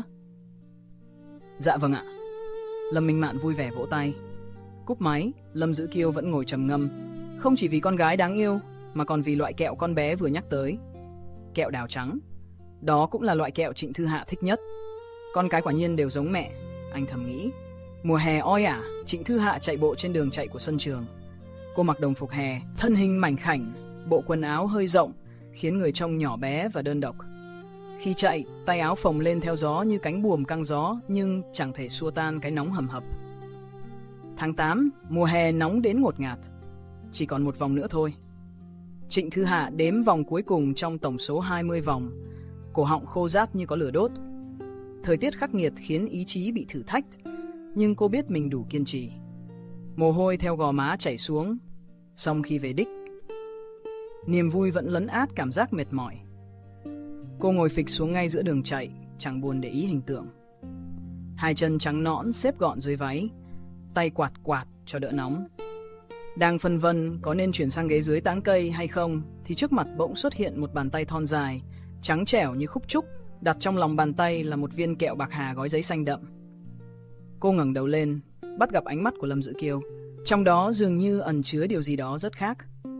Dạ vâng ạ. Lâm Minh Mạn vui vẻ vỗ tay. Cúp máy, Lâm Dữ Kiêu vẫn ngồi trầm ngâm. Không chỉ vì con gái đáng yêu, mà còn vì loại kẹo con bé vừa nhắc tới. Kẹo đào trắng. Đó cũng là loại kẹo Trịnh Thư Hạ thích nhất. Con cái quả nhiên đều giống mẹ, anh thầm nghĩ. Mùa hè oi ả, Trịnh Thư Hạ chạy bộ trên đường chạy của sân trường. Cô mặc đồng phục hè, thân hình mảnh khảnh, bộ quần áo hơi rộng, khiến người trông nhỏ bé và đơn độc. Khi chạy, tay áo phồng lên theo gió như cánh buồm căng gió, nhưng chẳng thể xua tan cái nóng hầm hập. Tháng tám, mùa hè nóng đến ngột ngạt. Chỉ còn một vòng nữa thôi. Trịnh Thư Hạ đếm vòng cuối cùng trong tổng số hai mươi vòng. Cổ họng khô rát như có lửa đốt. Thời tiết khắc nghiệt khiến ý chí bị thử thách, nhưng cô biết mình đủ kiên trì. Mồ hôi theo gò má chảy xuống. Xong khi về đích, niềm vui vẫn lấn át cảm giác mệt mỏi. Cô ngồi phịch xuống ngay giữa đường chạy, chẳng buồn để ý hình tượng. Hai chân trắng nõn xếp gọn dưới váy, tay quạt quạt cho đỡ nóng. Đang phân vân có nên chuyển sang ghế dưới tán cây hay không, thì trước mặt bỗng xuất hiện một bàn tay thon dài, trắng trẻo như khúc trúc. Đặt trong lòng bàn tay là một viên kẹo bạc hà gói giấy xanh đậm. Cô ngẩng đầu lên, bắt gặp ánh mắt của Lâm Dữ Kiêu. Trong đó dường như ẩn chứa điều gì đó rất khác.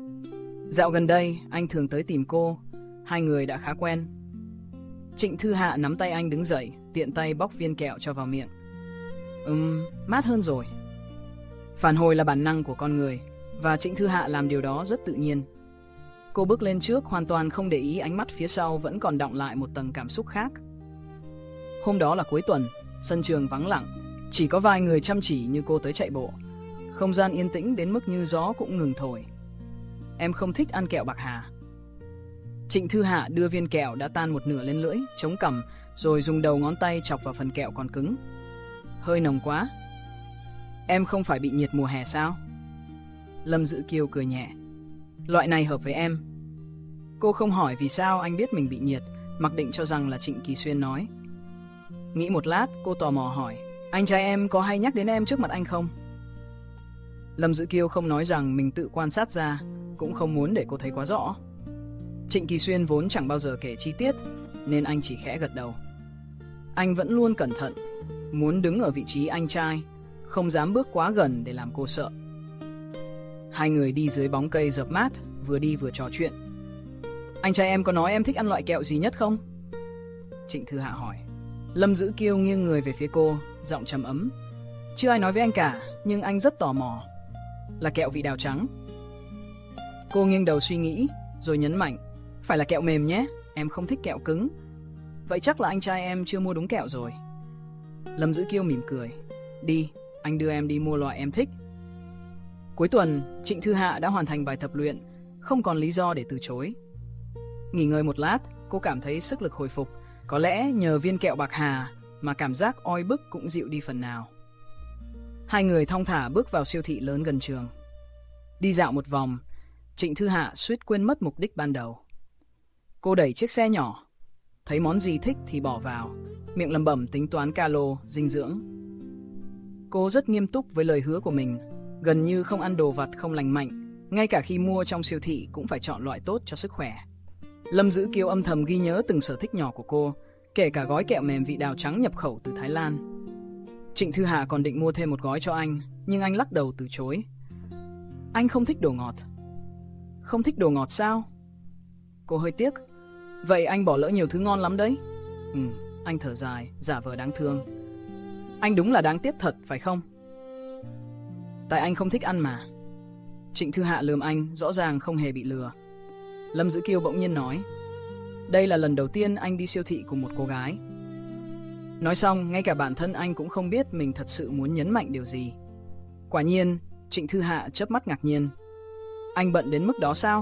Dạo gần đây, anh thường tới tìm cô. Hai người đã khá quen. Trịnh Thư Hạ nắm tay anh đứng dậy, tiện tay bóc viên kẹo cho vào miệng. Ừm, mát hơn rồi. Phản hồi là bản năng của con người, và Trịnh Thư Hạ làm điều đó rất tự nhiên. Cô bước lên trước, hoàn toàn không để ý ánh mắt phía sau vẫn còn đọng lại một tầng cảm xúc khác. Hôm đó là cuối tuần, sân trường vắng lặng, chỉ có vài người chăm chỉ như cô tới chạy bộ. Không gian yên tĩnh đến mức như gió cũng ngừng thổi. Em không thích ăn kẹo bạc hà. Trịnh Thư Hạ đưa viên kẹo đã tan một nửa lên lưỡi, chống cằm, rồi dùng đầu ngón tay chọc vào phần kẹo còn cứng. Hơi nồng quá. Em không phải bị nhiệt mùa hè sao? Lâm Dữ Kiêu cười nhẹ. Loại này hợp với em. Cô không hỏi vì sao anh biết mình bị nhiệt, mặc định cho rằng là Trịnh Kỳ Xuyên nói. Nghĩ một lát, cô tò mò hỏi, anh trai em có hay nhắc đến em trước mặt anh không? Lâm Dữ Kiêu không nói rằng mình tự quan sát ra, cũng không muốn để cô thấy quá rõ. Trịnh Kỳ Xuyên vốn chẳng bao giờ kể chi tiết, nên anh chỉ khẽ gật đầu. Anh vẫn luôn cẩn thận, muốn đứng ở vị trí anh trai, không dám bước quá gần để làm cô sợ. Hai người đi dưới bóng cây rợp mát, vừa đi vừa trò chuyện. Anh trai em có nói em thích ăn loại kẹo gì nhất không? Trịnh Thư Hạ hỏi. Lâm Dữ Kiêu nghiêng người về phía cô, giọng trầm ấm. Chưa ai nói với anh cả, nhưng anh rất tò mò. Là kẹo vị đào trắng. Cô nghiêng đầu suy nghĩ, rồi nhấn mạnh. Phải là kẹo mềm nhé, em không thích kẹo cứng. Vậy chắc là anh trai em chưa mua đúng kẹo rồi. Lâm Dữ Kiêu mỉm cười. Đi, anh đưa em đi mua loại em thích. Cuối tuần, Trịnh Thư Hạ đã hoàn thành bài tập luyện, không còn lý do để từ chối. Nghỉ ngơi một lát, cô cảm thấy sức lực hồi phục. Có lẽ nhờ viên kẹo bạc hà mà cảm giác oi bức cũng dịu đi phần nào. Hai người thong thả bước vào siêu thị lớn gần trường. Đi dạo một vòng, Trịnh Thư Hạ suýt quên mất mục đích ban đầu. Cô đẩy chiếc xe nhỏ, thấy món gì thích thì bỏ vào, miệng lẩm bẩm tính toán calo, dinh dưỡng. Cô rất nghiêm túc với lời hứa của mình, gần như không ăn đồ vặt không lành mạnh, ngay cả khi mua trong siêu thị cũng phải chọn loại tốt cho sức khỏe. Lâm Dữ Kiêu âm thầm ghi nhớ từng sở thích nhỏ của cô, kể cả gói kẹo mềm vị đào trắng nhập khẩu từ Thái Lan. Trịnh Thư Hạ còn định mua thêm một gói cho anh, nhưng anh lắc đầu từ chối. Anh không thích đồ ngọt. Không thích đồ ngọt sao? Cô hơi tiếc. Vậy anh bỏ lỡ nhiều thứ ngon lắm đấy. Ừ, Anh thở dài, giả vờ đáng thương. Anh đúng là đáng tiếc thật, phải không? Tại anh không thích ăn mà. Trịnh Thư Hạ lườm anh, rõ ràng không hề bị lừa. Lâm Dữ Kiêu bỗng nhiên nói, đây là lần đầu tiên anh đi siêu thị cùng một cô gái. Nói xong, ngay cả bản thân anh cũng không biết mình thật sự muốn nhấn mạnh điều gì. Quả nhiên, Trịnh Thư Hạ chớp mắt ngạc nhiên. Anh bận đến mức đó sao?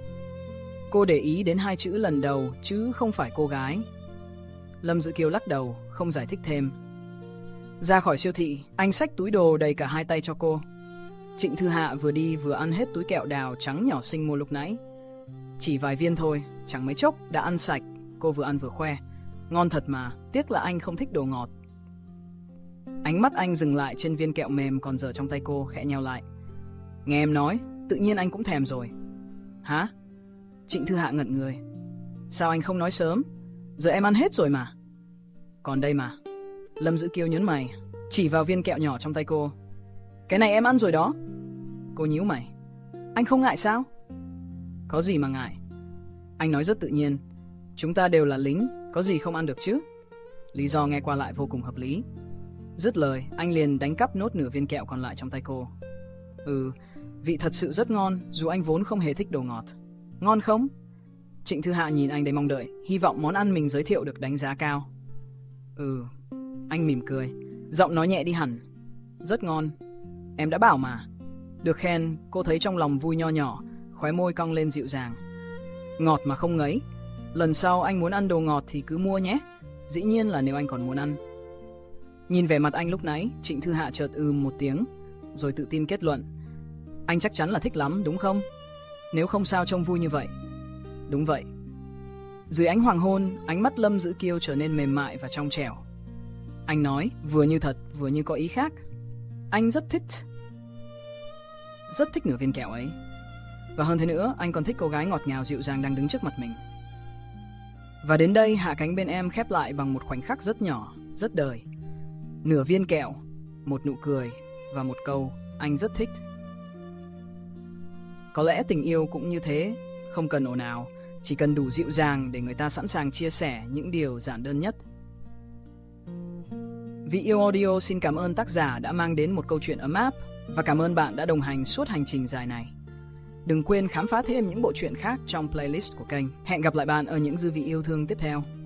Cô để ý đến hai chữ lần đầu chứ không phải cô gái. Lâm Dữ Kiêu lắc đầu, không giải thích thêm. Ra khỏi siêu thị, anh xách túi đồ đầy cả hai tay cho cô. Trịnh Thư Hạ vừa đi vừa ăn hết túi kẹo đào trắng nhỏ xinh mua lúc nãy. Chỉ vài viên thôi, chẳng mấy chốc đã ăn sạch. Cô vừa ăn vừa khoe, ngon thật mà, tiếc là anh không thích đồ ngọt. Ánh mắt anh dừng lại trên viên kẹo mềm còn dở trong tay cô, khẽ nheo lại. Nghe em nói, tự nhiên anh cũng thèm rồi. Hả? Trịnh Thư Hạ ngẩn người. Sao anh không nói sớm? Giờ em ăn hết rồi mà. Còn đây mà. Lâm Dữ Kiêu nhớn mày, chỉ vào viên kẹo nhỏ trong tay cô. Cái này em ăn rồi đó. Cô nhíu mày. Anh không ngại sao? Có gì mà ngại. Anh nói rất tự nhiên. Chúng ta đều là lính, có gì không ăn được chứ? Lý do nghe qua lại vô cùng hợp lý. Dứt lời, anh liền đánh cắp nốt nửa viên kẹo còn lại trong tay cô. Ừ, vị thật sự rất ngon, dù anh vốn không hề thích đồ ngọt. Ngon không? Trịnh Thư Hạ nhìn anh đầy mong đợi, hy vọng món ăn mình giới thiệu được đánh giá cao. Ừ, anh mỉm cười, giọng nói nhẹ đi hẳn. Rất ngon, em đã bảo mà. Được khen, cô thấy trong lòng vui nho nhỏ, khóe môi cong lên dịu dàng. Ngọt mà không ngấy. Lần sau anh muốn ăn đồ ngọt thì cứ mua nhé. Dĩ nhiên là nếu anh còn muốn ăn. Nhìn vẻ mặt anh lúc nãy, Trịnh Thư Hạ chợt ừm một tiếng, rồi tự tin kết luận. Anh chắc chắn là thích lắm, đúng không? Nếu không sao trông vui như vậy. Đúng vậy. Dưới ánh hoàng hôn, ánh mắt Lâm Dữ Kiêu trở nên mềm mại và trong trẻo. Anh nói, vừa như thật, vừa như có ý khác. Anh rất thích. Rất thích nửa viên kẹo ấy. Và hơn thế nữa, anh còn thích cô gái ngọt ngào dịu dàng đang đứng trước mặt mình. Và đến đây, hạ cánh bên em khép lại bằng một khoảnh khắc rất nhỏ, rất đời. Nửa viên kẹo, một nụ cười và một câu anh rất thích. Có lẽ tình yêu cũng như thế, không cần ồn ào, chỉ cần đủ dịu dàng để người ta sẵn sàng chia sẻ những điều giản đơn nhất. Vị Yêu Audio xin cảm ơn tác giả đã mang đến một câu chuyện ấm áp và cảm ơn bạn đã đồng hành suốt hành trình dài này. Đừng quên khám phá thêm những bộ truyện khác trong playlist của kênh. Hẹn gặp lại bạn ở những dư vị yêu thương tiếp theo.